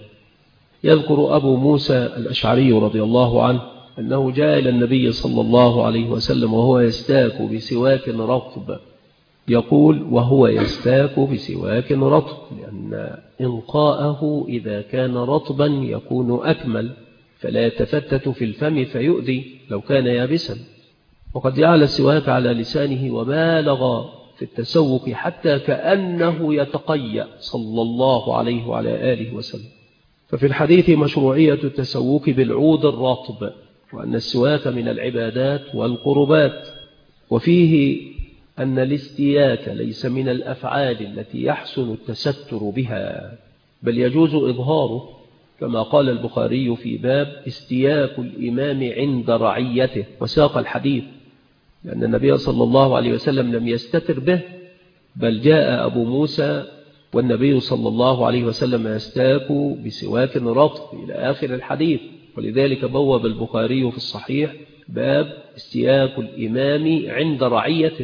يذكر أبو موسى الأشعري رضي الله عنه أنه جاء إلى النبي صلى الله عليه وسلم وهو يستاك بسواك رطب، يقول وهو يستاك بسواك رطب، لأن إنقاءه إذا كان رطبا يكون أكمل، فلا يتفتت في الفم فيؤذي لو كان يابسا. وقد جعل السواك على لسانه وبالغ في التسوق حتى كأنه يتقيأ صلى الله عليه وعلى آله وسلم. ففي الحديث مشروعية التسوق بالعود الرطب، وأن السواك من العبادات والقربات، وفيه أن الاستياك ليس من الأفعال التي يحسن التستر بها، بل يجوز إظهاره، كما قال البخاري في باب استياك الإمام عند رعيته، وساق الحديث، لأن النبي صلى الله عليه وسلم لم يستتر به، بل جاء أبو موسى والنبي صلى الله عليه وسلم يستاك بسواك رطب إلى آخر الحديث. ولذلك بوب البخاري في الصحيح باب استياك الإمام عند رعيته.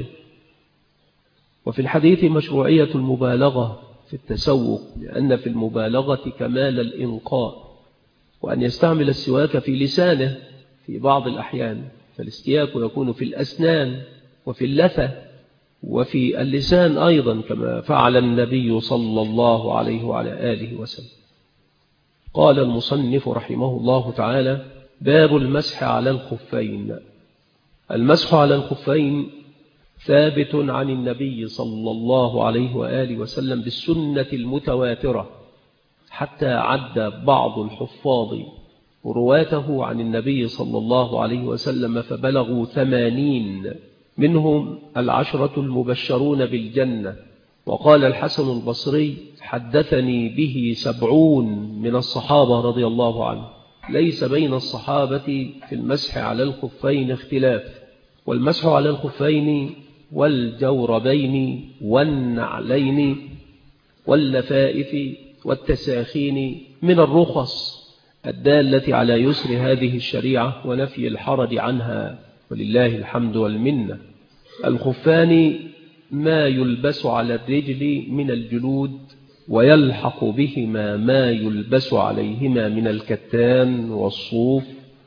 وفي الحديث مشروعية المبالغة في التسوق، لأن في المبالغة كمال الإنقاء، وأن يستعمل السواك في لسانه في بعض الأحيان، فالاستياك يكون في الأسنان وفي اللثة وفي اللسان أيضا، كما فعل النبي صلى الله عليه وعلى آله وسلم. قال المصنف رحمه الله تعالى: باب المسح على الخفين. المسح على الخفين ثابت عن النبي صلى الله عليه وآله وسلم بالسنة المتواترة، حتى عد بعض الحفاظ رواته عن النبي صلى الله عليه وسلم فبلغوا 80، منهم 10 المبشرون بالجنة. وقال الحسن البصري: حدثني به 70 من الصحابة رضي الله عنه. ليس بين الصحابة في المسح على الخفين اختلاف، والمسح على الخفين والجوربين والنعلين واللفائف والتساخين من الرخص الدالة على يسر هذه الشريعة ونفي الحرج عنها، ولله الحمد والمنة. الخفان ما يلبس على الرجل من الجلود، ويلحق بهما ما يلبس عليهما من الكتان والصوف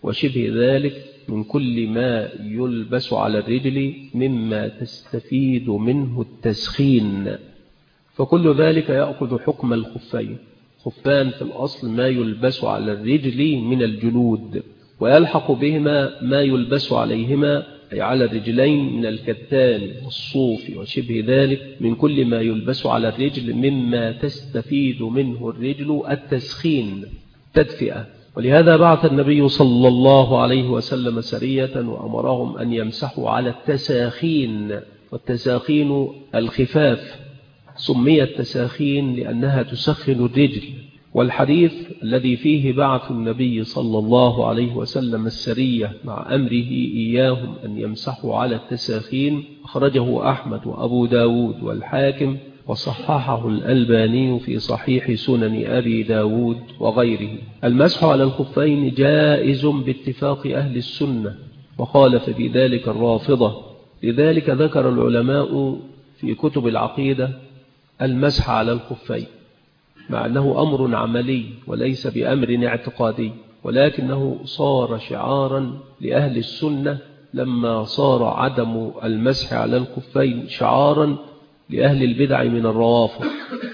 وشبه ذلك من كل ما يلبس على الرجل مما تستفيد منه التسخين، فكل ذلك يأخذ حكم الخفين. خفان في الأصل ما يلبس على الرجل من الجلود، ويلحق بهما ما يلبس عليهما أي على الرجلين من الكتان والصوف وشبه ذلك من كل ما يلبس على الرجل مما تستفيد منه الرجل التسخين تدفئة. ولهذا بعث النبي صلى الله عليه وسلم سرية وأمرهم أن يمسحوا على التساخين، والتساخين الخفاف، سميت تساخين لأنها تسخن الرجل. والحديث الذي فيه بعث النبي صلى الله عليه وسلم السرية مع أمره إياهم أن يمسحوا على التساخين أخرجه أحمد وأبو داود والحاكم، وصححه الألباني في صحيح سنن أبي داود وغيره. المسح على الخفين جائز باتفاق أهل السنة، وخالف في ذلك الرافضة. لذلك ذكر العلماء في كتب العقيدة المسح على الخفين، مع أنه أمر عملي وليس بأمر اعتقادي، ولكنه صار شعارا لأهل السنة لما صار عدم المسح على الخفين شعارا لأهل البدع من الروافض.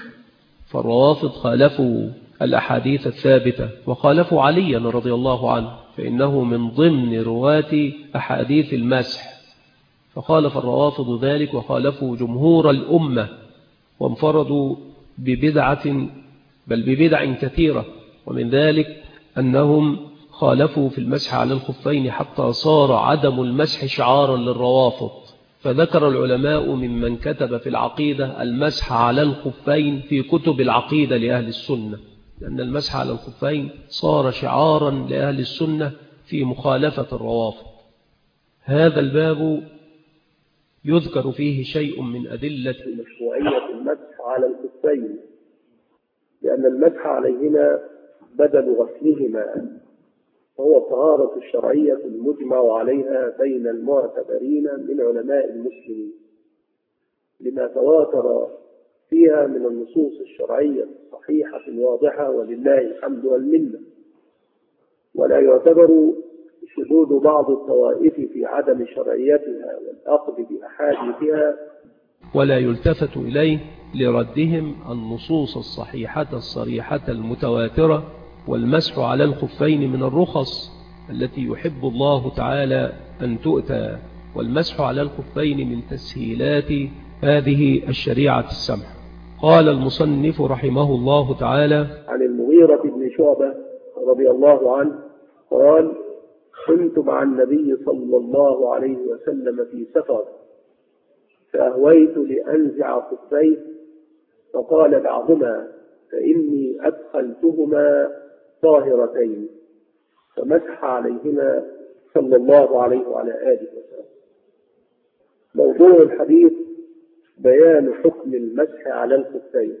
فالروافض خالفوا الأحاديث الثابتة وخالفوا عليا رضي الله عنه، فإنه من ضمن رواة أحاديث المسح، فخالف الروافض ذلك وخالفوا جمهور الأمة، وانفردوا ببدعة بل ببدع كثيرة. ومن ذلك أنهم خالفوا في المسح على الخفين حتى صار عدم المسح شعارا للروافض. فذكر العلماء ممن كتب في العقيدة المسح على الخفين في كتب العقيدة لأهل السنة، لأن المسح على الخفين صار شعارا لأهل السنة في مخالفة الروافض. هذا الباب يذكر فيه شيء من أدلة مشروعية المسح على الخفين، لأن المسح عليهما بدل غسلهما، وهو الطهارة الشرعية المجمع عليها بين المعتبرين من علماء المسلمين، لما تواتر فيها من النصوص الشرعية الصحيحة الواضحة ولله الحمد والمنة. ولا يعتبر شذوذ بعض الطوائف في عدم شرعيتها والأخذ بأحاديثها، ولا يلتفت إليه لردهم النصوص الصحيحة الصريحة المتواترة. والمسح على الخفين من الرخص التي يحب الله تعالى أن تؤتى، والمسح على الخفين من تسهيلات هذه الشريعة السمحة. قال المصنف رحمه الله تعالى: عن المغيرة بن شعبة رضي الله عنه قال: كنت مع النبي صلى الله عليه وسلم في سفر، فأهويت لأنزع خفيه، فقال: دعهما فإني أدخلتهما طاهرتين، فمسح عليهما صلى الله عليه وعلى آله وسلم. موضوع الحديث بيان حكم المسح على الخفين.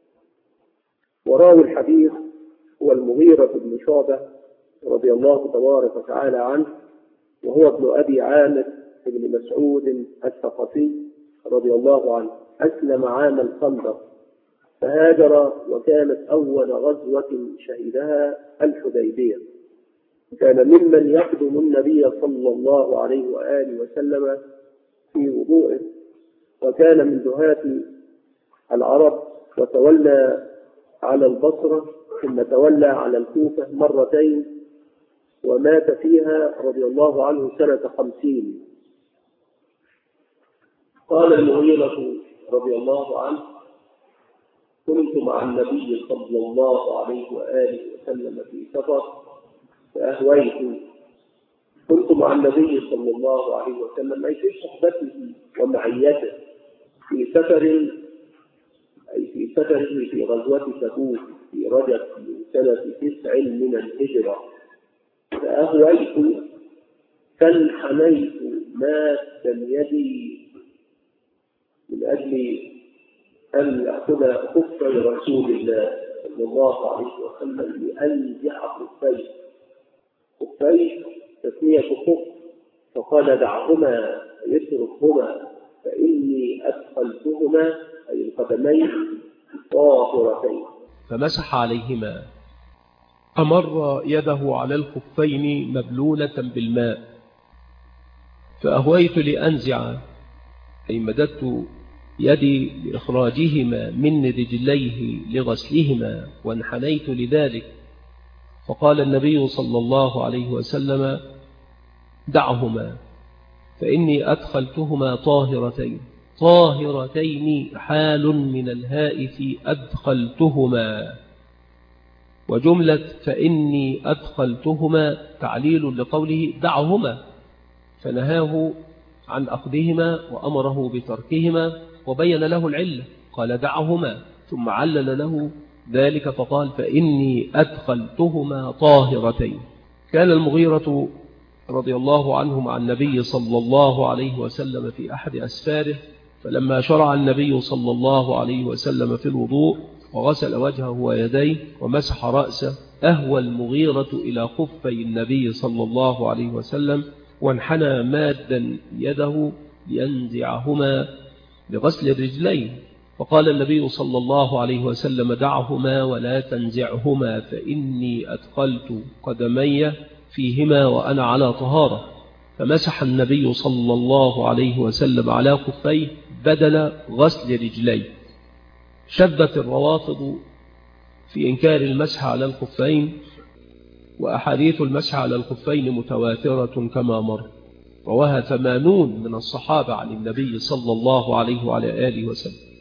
وراوي الحديث هو المغيرة بن شعبة رضي الله تبارك وتعالى عنه، وهو ابن أبي عامر بن مسعود الثقفي رضي الله عنه. أسلم عام الخندق فهاجر، وكانت أول غزوة شهدها الحديبية. كان ممن يخدم النبي صلى الله عليه وآله وسلم في وضوءه، وكان من دهاة العرب، وتولى على البصرة ثم تولى على الكوفة مرتين، ومات فيها رضي الله عنه سنة 50. قال المغيرة رضي الله عنه: كنت مع النبي صلى الله عليه وآله وسلم في سفر فأهويت. كنت مع النبي صلى الله عليه وسلم أي في صحبته ومعيته في سفر، أي في سفره في غزوة تبوك في رجب من سنة 9 من الهجرة. فأهويت فانحنيت ماسا يدي من أجل أن يأخذ خف رسول الله صلى الله عليه وسلم لأنزع خفيه. خفيه تسمية خف، فقال: دعهما يتركهما فإني أدخلتهما أي القدمين طاهرتين. فمسح عليهما. أمر يده على الخفين مبلولة بالماء، فأهويت لأنزع، أي مددت يدي لإخراجهما من رجليه لغسلهما، وانحنيت لذلك، فقال النبي صلى الله عليه وسلم: دعهما فإني أدخلتهما طاهرتين. طاهرتين حال من الهاء في أدخلتهما، وجملة فإني أدخلتهما تعليل لقوله دعهما، فنهاه عن أخذهما وأمره بتركهما وبين له العلة، قال دعهما، ثم علل له ذلك فقال فإني أدخلتهما طاهرتين. كان المغيرة رضي الله عنه مع النبي صلى الله عليه وسلم في أحد أسفاره، فلما شرع النبي صلى الله عليه وسلم في الوضوء وغسل وجهه ويديه ومسح رأسه، أهوى المغيرة إلى خفي النبي صلى الله عليه وسلم، وانحنى مادا يده لينزعهما لغسل الرجلين، فقال النبي صلى الله عليه وسلم دعهما ولا تنزعهما فإني أدخلت قدمي فيهما وأنا على طهارة، فمسح النبي صلى الله عليه وسلم على خفيه بدل غسل رجليه. شدت الروافض في إنكار المسح على الخفين، وأحاديث المسح على الخفين متواترة كما مر، رواها 80 من الصحابة عن النبي صلى الله عليه وعلى آله وسلم.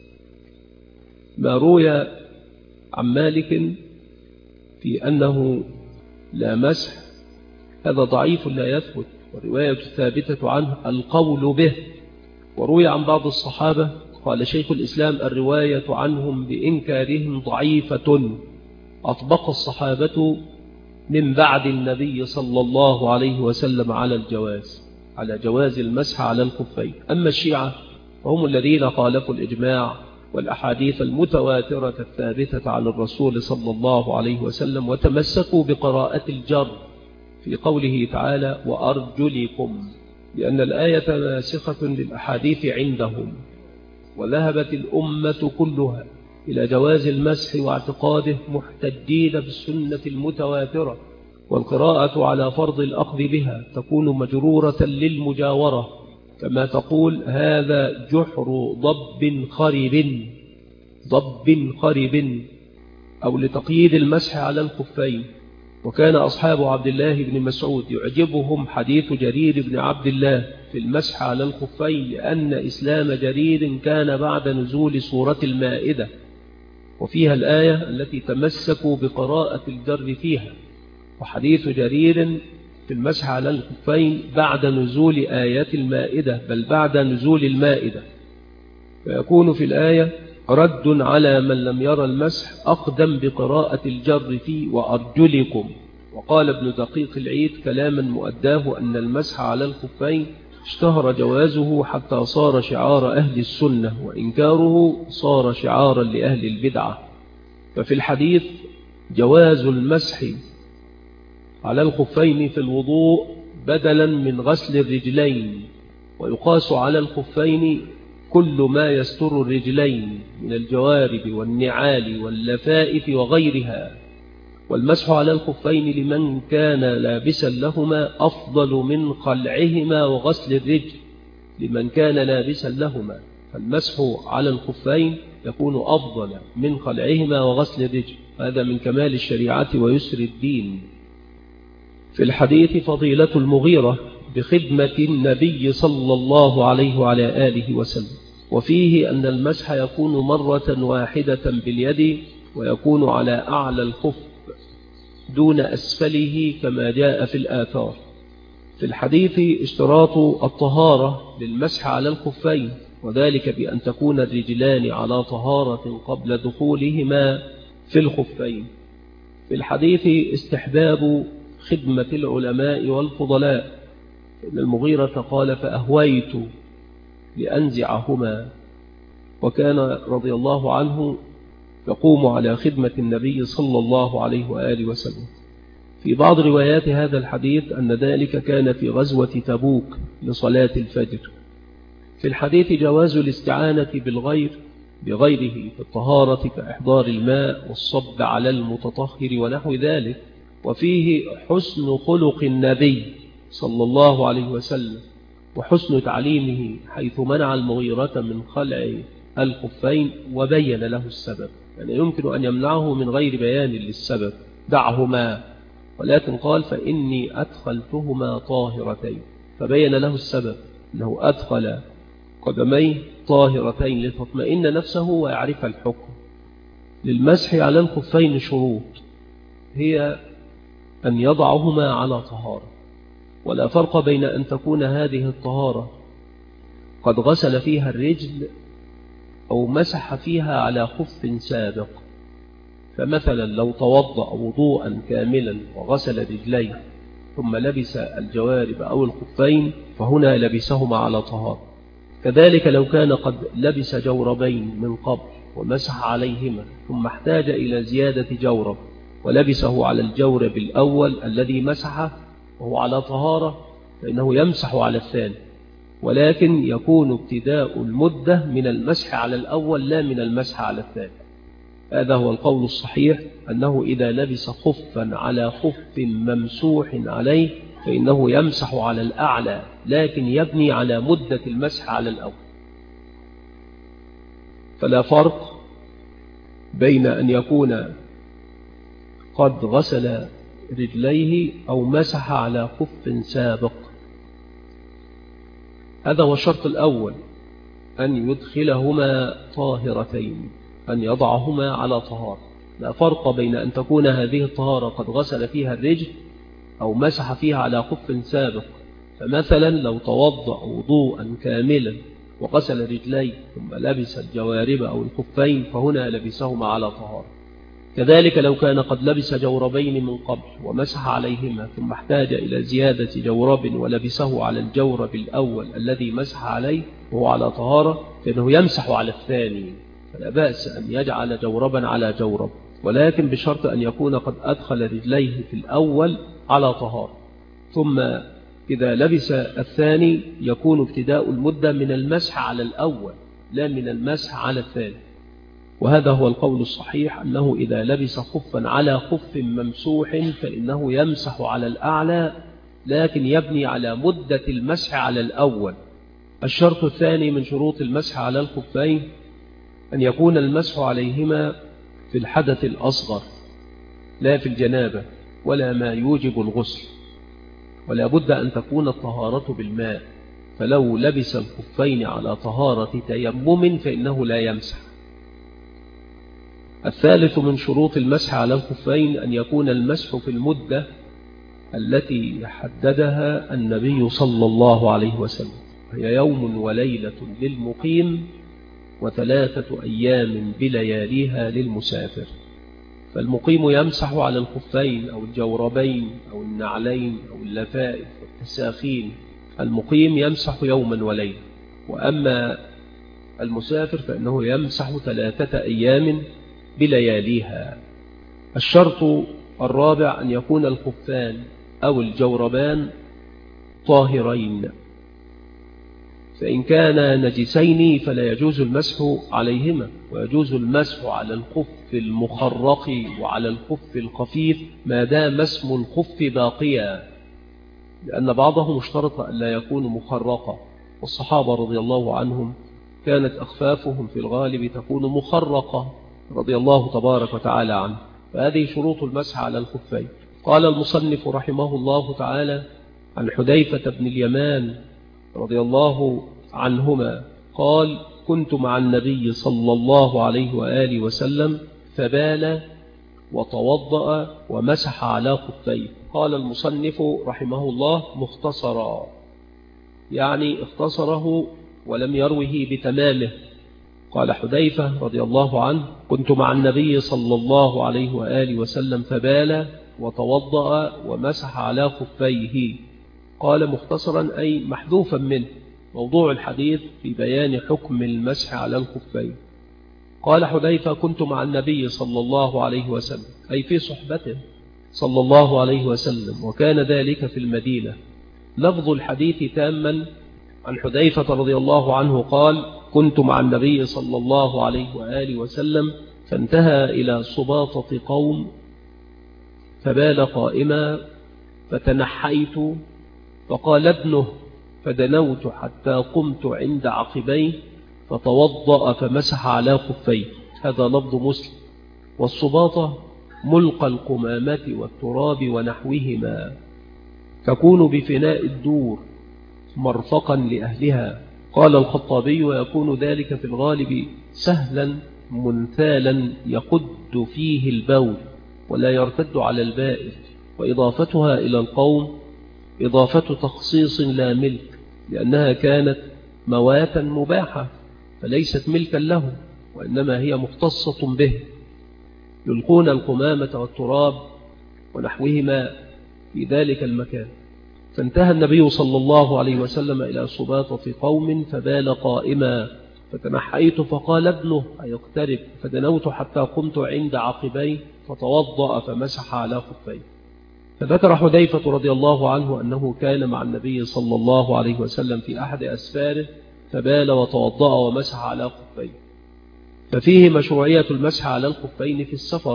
ما روي عن مالك في أنه لا مسح هذا ضعيف لا يثبت، والرواية الثابتة عنه القول به. وروي عن بعض الصحابة قال شيخ الإسلام الرواية عنهم بإنكارهم ضعيفة، أطبق الصحابة من بعد النبي صلى الله عليه وسلم على جواز المسح على الخفين. أما الشيعة فهم الذين خالفوا الإجماع والأحاديث المتواترة الثابتة عن الرسول صلى الله عليه وسلم، وتمسكوا بقراءة الجر في قوله تعالى وأرجلكم، لأن الآية ناسخة للأحاديث عندهم، وذهبت الأمة كلها إلى جواز المسح واعتقاده محتجين بالسنة المتواترة، والقراءة على فرض الأخذ بها تكون مجرورة للمجاورة، كما تقول هذا جحر ضب خرب، أو لتقييد المسح على الخفين. وكان أصحاب عبد الله بن مسعود يعجبهم حديث جرير بن عبد الله في المسح على الخفين، لأن إسلام جرير كان بعد نزول سورة المائدة، وفيها الآية التي تمسكوا بقراءة الجر فيها، وحديث جرير في المسح على الخفين بعد نزول آيات المائدة، بل بعد نزول المائدة، فيكون في الآية رد على من لم يرى المسح أقدم بقراءة الجر فيه وأرجلكم. وقال ابن دقيق العيد كلاما مؤداه أن المسح على الخفين اشتهر جوازه حتى صار شعار أهل السنة، وإنكاره صار شعارا لأهل البدعة. ففي الحديث جواز المسح على الخفين في الوضوء بدلا من غسل الرجلين، ويقاس على الخفين كل ما يستر الرجلين من الجوارب والنعال واللفائف وغيرها، والمسح على الخفين لمن كان لابسا لهما أفضل من خلعهما وغسل الرجل لمن كان لابسا لهما، فالمسح على الخفين يكون أفضل من خلعهما وغسل الرجل، هذا من كمال الشريعة ويسر الدين. في الحديث فضيلة المغيرة بخدمة النبي صلى الله عليه وعلى آله وسلم، وفيه أن المسح يكون مرة واحدة باليد، ويكون على أعلى الخف دون أسفله كما جاء في الآثار. في الحديث اشتراط الطهارة للمسح على الخفين، وذلك بأن تكون الرجلان على طهارة قبل دخولهما في الخفين. في الحديث استحباب خدمة العلماء والفضلاء، إن المغيرة قال فأهويت لأنزعهما، وكان رضي الله عنه يقوم على خدمة النبي صلى الله عليه وآله وسلم. في بعض روايات هذا الحديث أن ذلك كان في غزوة تبوك لصلاة الفجر. في الحديث جواز الاستعانة بغيره في الطهارة كإحضار الماء والصب على المتطهر ونحو ذلك، وفيه حسن خلق النبي صلى الله عليه وسلم وحسن تعليمه، حيث منع المغيرة من خلع الخفين وبين له السبب. يعني يمكن أن يمنعه من غير بيان للسبب، دعهما، ولكن قال فإني أدخلتهما طاهرتين، فبين له السبب أنه أدخل قدميه طاهرتين لتطمئن نفسه ويعرف الحكم. للمسح على الخفين شروط، هي أن يضعهما على طهارة، ولا فرق بين أن تكون هذه الطهارة قد غسل فيها الرجل أو مسح فيها على خف سابق. فمثلا لو توضأ وضوءا كاملا وغسل رجليه ثم لبس الجوارب أو الخفين فهنا لبسهما على طهارة. كذلك لو كان قد لبس جوربين من قبل ومسح عليهما ثم احتاج إلى زيادة جورب ولبسه على الجورب الأول الذي مسحه وهو على طهارة فإنه يمسح على الثاني، ولكن يكون ابتداء المدة من المسح على الأول لا من المسح على الثاني. هذا هو القول الصحيح، أنه إذا لبس خفا على خف ممسوح عليه فإنه يمسح على الأعلى، لكن يبني على مدة المسح على الأول. فلا فرق بين أن يكون قد غسل رجليه أو مسح على خف سابق. هذا هو الشرط الأول، أن يدخلهما طاهرتين، أن يضعهما على طهارة. لا فرق بين أن تكون هذه الطهارة قد غسل فيها الرجل أو مسح فيها على خف سابق. فمثلا لو توضأ وضوءا كاملا وغسل رجليه ثم لبس الجوارب أو الخفين فهنا لبسهما على طهارة. كذلك لو كان قد لبس جوربين من قبل ومسح عليهما ثم احتاج إلى زيادة جورب ولبسه على الجورب الأول الذي مسح عليه وهو على طهارة فإنه يمسح على الثاني. فلا بأس أن يجعل جوربا على جورب، ولكن بشرط أن يكون قد أدخل رجليه في الأول على طهارة، ثم إذا لبس الثاني يكون ابتداء المدة من المسح على الأول لا من المسح على الثاني. وهذا هو القول الصحيح، أنه إذا لبس خفا على خف ممسوح فإنه يمسح على الأعلى، لكن يبني على مدة المسح على الأول. الشرط الثاني من شروط المسح على الخفين أن يكون المسح عليهما في الحدث الأصغر لا في الجنابة ولا ما يوجب الغسل، ولا بد أن تكون الطهارة بالماء، فلو لبس الخفين على طهارة تيمم فإنه لا يمسح. الثالث من شروط المسح على الخفين أن يكون المسح في المدة التي حددها النبي صلى الله عليه وسلم، هي يوم وليلة للمقيم و3 أيام بلياليها للمسافر. فالمقيم يمسح على الخفين أو الجوربين أو النعلين أو اللفائف والتساخين، المقيم يمسح يوما وليلة، وأما المسافر فإنه يمسح 3 أيام بلياليها. الشرط الرابع أن يكون الخفان أو الجوربان طاهرين، فإن كان نجسين فلا يجوز المسح عليهما، ويجوز المسح على الخف المخرق وعلى الخف الخفيف ما دام اسم الخف باقيا، لأن بعضهم اشترط أن لا يكون مخرقا، والصحابة رضي الله عنهم كانت أخفافهم في الغالب تكون مخرقة رضي الله تبارك وتعالى عنه. فهذه شروط المسح على الخفين. قال المصنف رحمه الله تعالى عن حذيفة بن اليمان رضي الله عنهما قال: كنت مع النبي صلى الله عليه وآله وسلم فبال وتوضأ ومسح على خفيه. قال المصنف رحمه الله مختصرا، يعني اختصره ولم يروه بتمامه. قال حذيفة رضي الله عنه: كنت مع النبي صلى الله عليه وآله وسلم فبال وتوضأ ومسح على خفيه. قال مختصرا أي محذوفا منه، موضوع الحديث في بيان حكم المسح على الخفين. قال حذيفة: كنت مع النبي صلى الله عليه وسلم، أي في صحبته صلى الله عليه وسلم، وكان ذلك في المدينة. لفظ الحديث تاما عن حذيفة رضي الله عنه قال: كنت مع النبي صلى الله عليه وآله وسلم، فانتهى إلى سباطة قوم فبال قائما فتنحيت، فقال ابنه فدنوت حتى قمت عند عقبيه فتوضأ فمسح على خفيه. هذا لفظ مسلم. والصباطة ملقى القمامة والتراب ونحوهما، تكون بفناء الدور مرفقا لأهلها. قال الخطابي: ويكون ذلك في الغالب سهلا منثالا يقد فيه البول ولا يرتد على البائل. وإضافتها إلى القوم إضافة تخصيص لا ملك، لأنها كانت مواتا مباحة فليست ملكا له، وإنما هي مختصة به، يلقون القمامة والتراب ونحوهما في ذلك المكان. فانتهى النبي صلى الله عليه وسلم إلى سباطة قوم فبال قائما فتنحيت، فقال ابنه أيقترب، فدنوت حتى قمت عند عقبيه فتوضأ فمسح على خفيه. فذكر حذيفة رضي الله عنه أنه كان مع النبي صلى الله عليه وسلم في أحد أسفاره فبال وتوضأ ومسح على خفيه. ففيه مشروعية المسح على الخفين في السفر.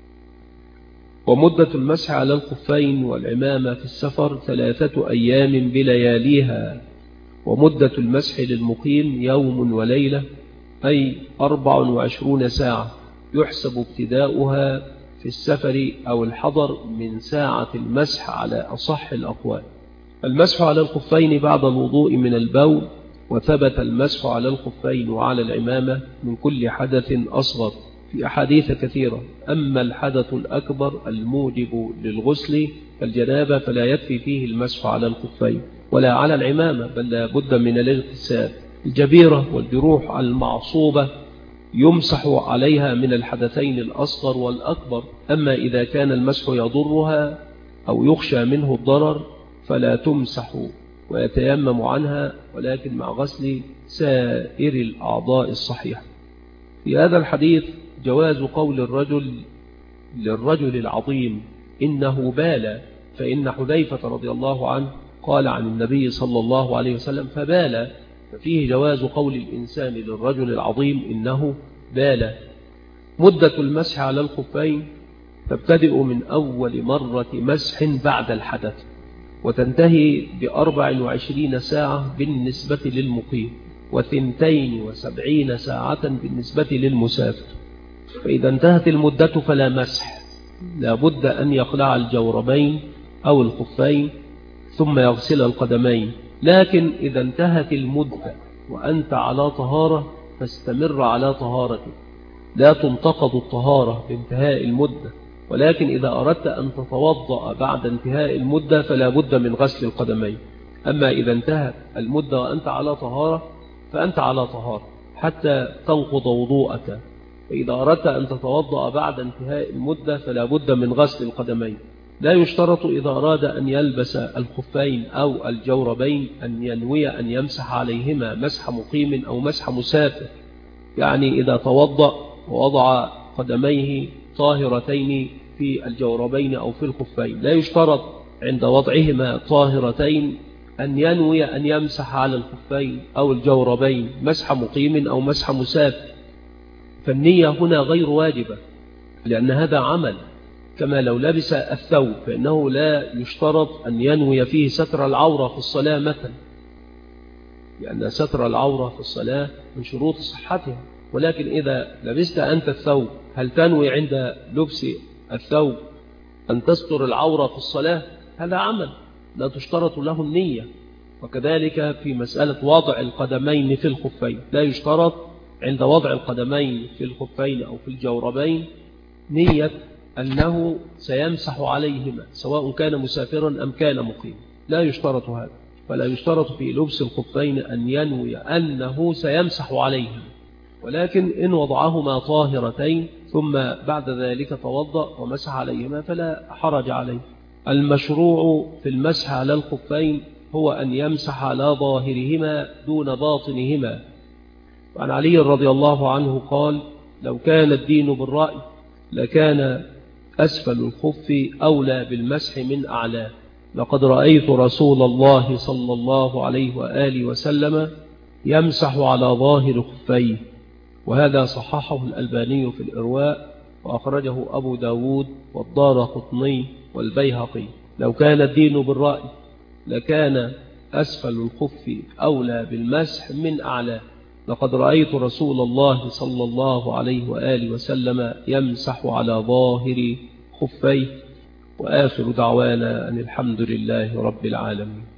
ومدة المسح على الخفين والعمامة في السفر 3 أيام بلياليها. ومدة المسح للمقيم يوم وليلة، أي 24 ساعة، يحسب ابتداؤها في السفر أو الحضر من ساعة المسح على أصح الأقوال. المسح على الخفين بعد الوضوء من البول، وثبت المسح على الخفين وعلى العمامة من كل حدث أصغر في أحاديث كثيرة. أما الحدث الأكبر الموجب للغسل كالجنابة فلا يكفي فيه المسح على الخفين ولا على العمامة، بل لا بد من الاغتسال. الجبيرة والجروح المعصوبة يمسح عليها من الحدثين الأصغر والأكبر. أما إذا كان المسح يضرها أو يخشى منه الضرر فلا تمسح ويتيمم عنها، ولكن مع غسل سائر الأعضاء الصحيحة. في هذا الحديث جواز قول الرجل للرجل العظيم إنه بال، فإن حذيفة رضي الله عنه قال عن النبي صلى الله عليه وسلم فبال، ففيه جواز قول الإنسان للرجل العظيم إنه بال. مدة المسح على الخفين تبتدئ من أول مرة مسح بعد الحدث، وتنتهي ب24 ساعة بالنسبة للمقيم، و72 ساعة بالنسبة للمسافر. فإذا انتهت المدة فلا مسح، لا بد أن يخلع الجوربين أو الخفين ثم يغسل القدمين. لكن إذا انتهت المدة وأنت على طهارة فاستمر على طهارتك، لا تنتقض الطهارة بانتهاء المدة. ولكن إذا أردت أن تتوضأ بعد انتهاء المدة فلا بد من غسل القدمين. أما إذا انتهت المدة وأنت على طهارة فأنت على طهارة حتى تنقض وضوءك. فإذا أردت أن تتوضأ بعد انتهاء المدة فلا بد من غسل القدمين. لا يشترط إذا أراد أن يلبس الخفين أو الجوربين أن ينوي أن يمسح عليهما مسح مقيم أو مسح مسافر. يعني إذا توضأ ووضع قدميه طاهرتين في الجوربين أو في الخفين لا يشترط عند وضعهما طاهرتين أن ينوي أن يمسح على الخفين أو الجوربين مسح مقيم أو مسح مسافر. فالنية هنا غير واجبة، لأن هذا عمل، كما لو لبس الثوب فإنه لا يشترط أن ينوي فيه ستر العورة في الصلاة مثلا، لأن ستر العورة في الصلاة من شروط صحتها. ولكن إذا لبست أنت الثوب هل تنوي عند لبس الثوب أن تستر العورة في الصلاة؟ هذا عمل لا تشترط له النية. وكذلك في مسألة وضع القدمين في الخفين لا يشترط عند وضع القدمين في الخفين أو في الجوربين نية أنه سيمسح عليهما سواء كان مسافرا أم كان مقيما، لا يشترط هذا. فلا يشترط في لبس الخفين أن ينوي أنه سيمسح عليهما، ولكن إن وضعهما طاهرتين ثم بعد ذلك توضأ ومسح عليهما فلا حرج عليه. المشروع في المسح على الخفين هو أن يمسح على ظاهرهما دون باطنهما. وعن علي رضي الله عنه قال: لو كان الدين بالرأي لكان أسفل الخف أولى بالمسح من أعلاه. لقد رأيت رسول الله صلى الله عليه وآله وسلم يمسح على ظاهر خفيه. وهذا صححه الألباني في الإرواء وأخرجه أبو داود والدارقطني والبيهقي. لو كان الدين بالرأي لكان أسفل الخف أولى بالمسح من أعلاه. لقد رأيت رسول الله صلى الله عليه وآله وسلم يمسح على ظاهر خفيه. وآخر دعوانا أن الحمد لله رب العالمين.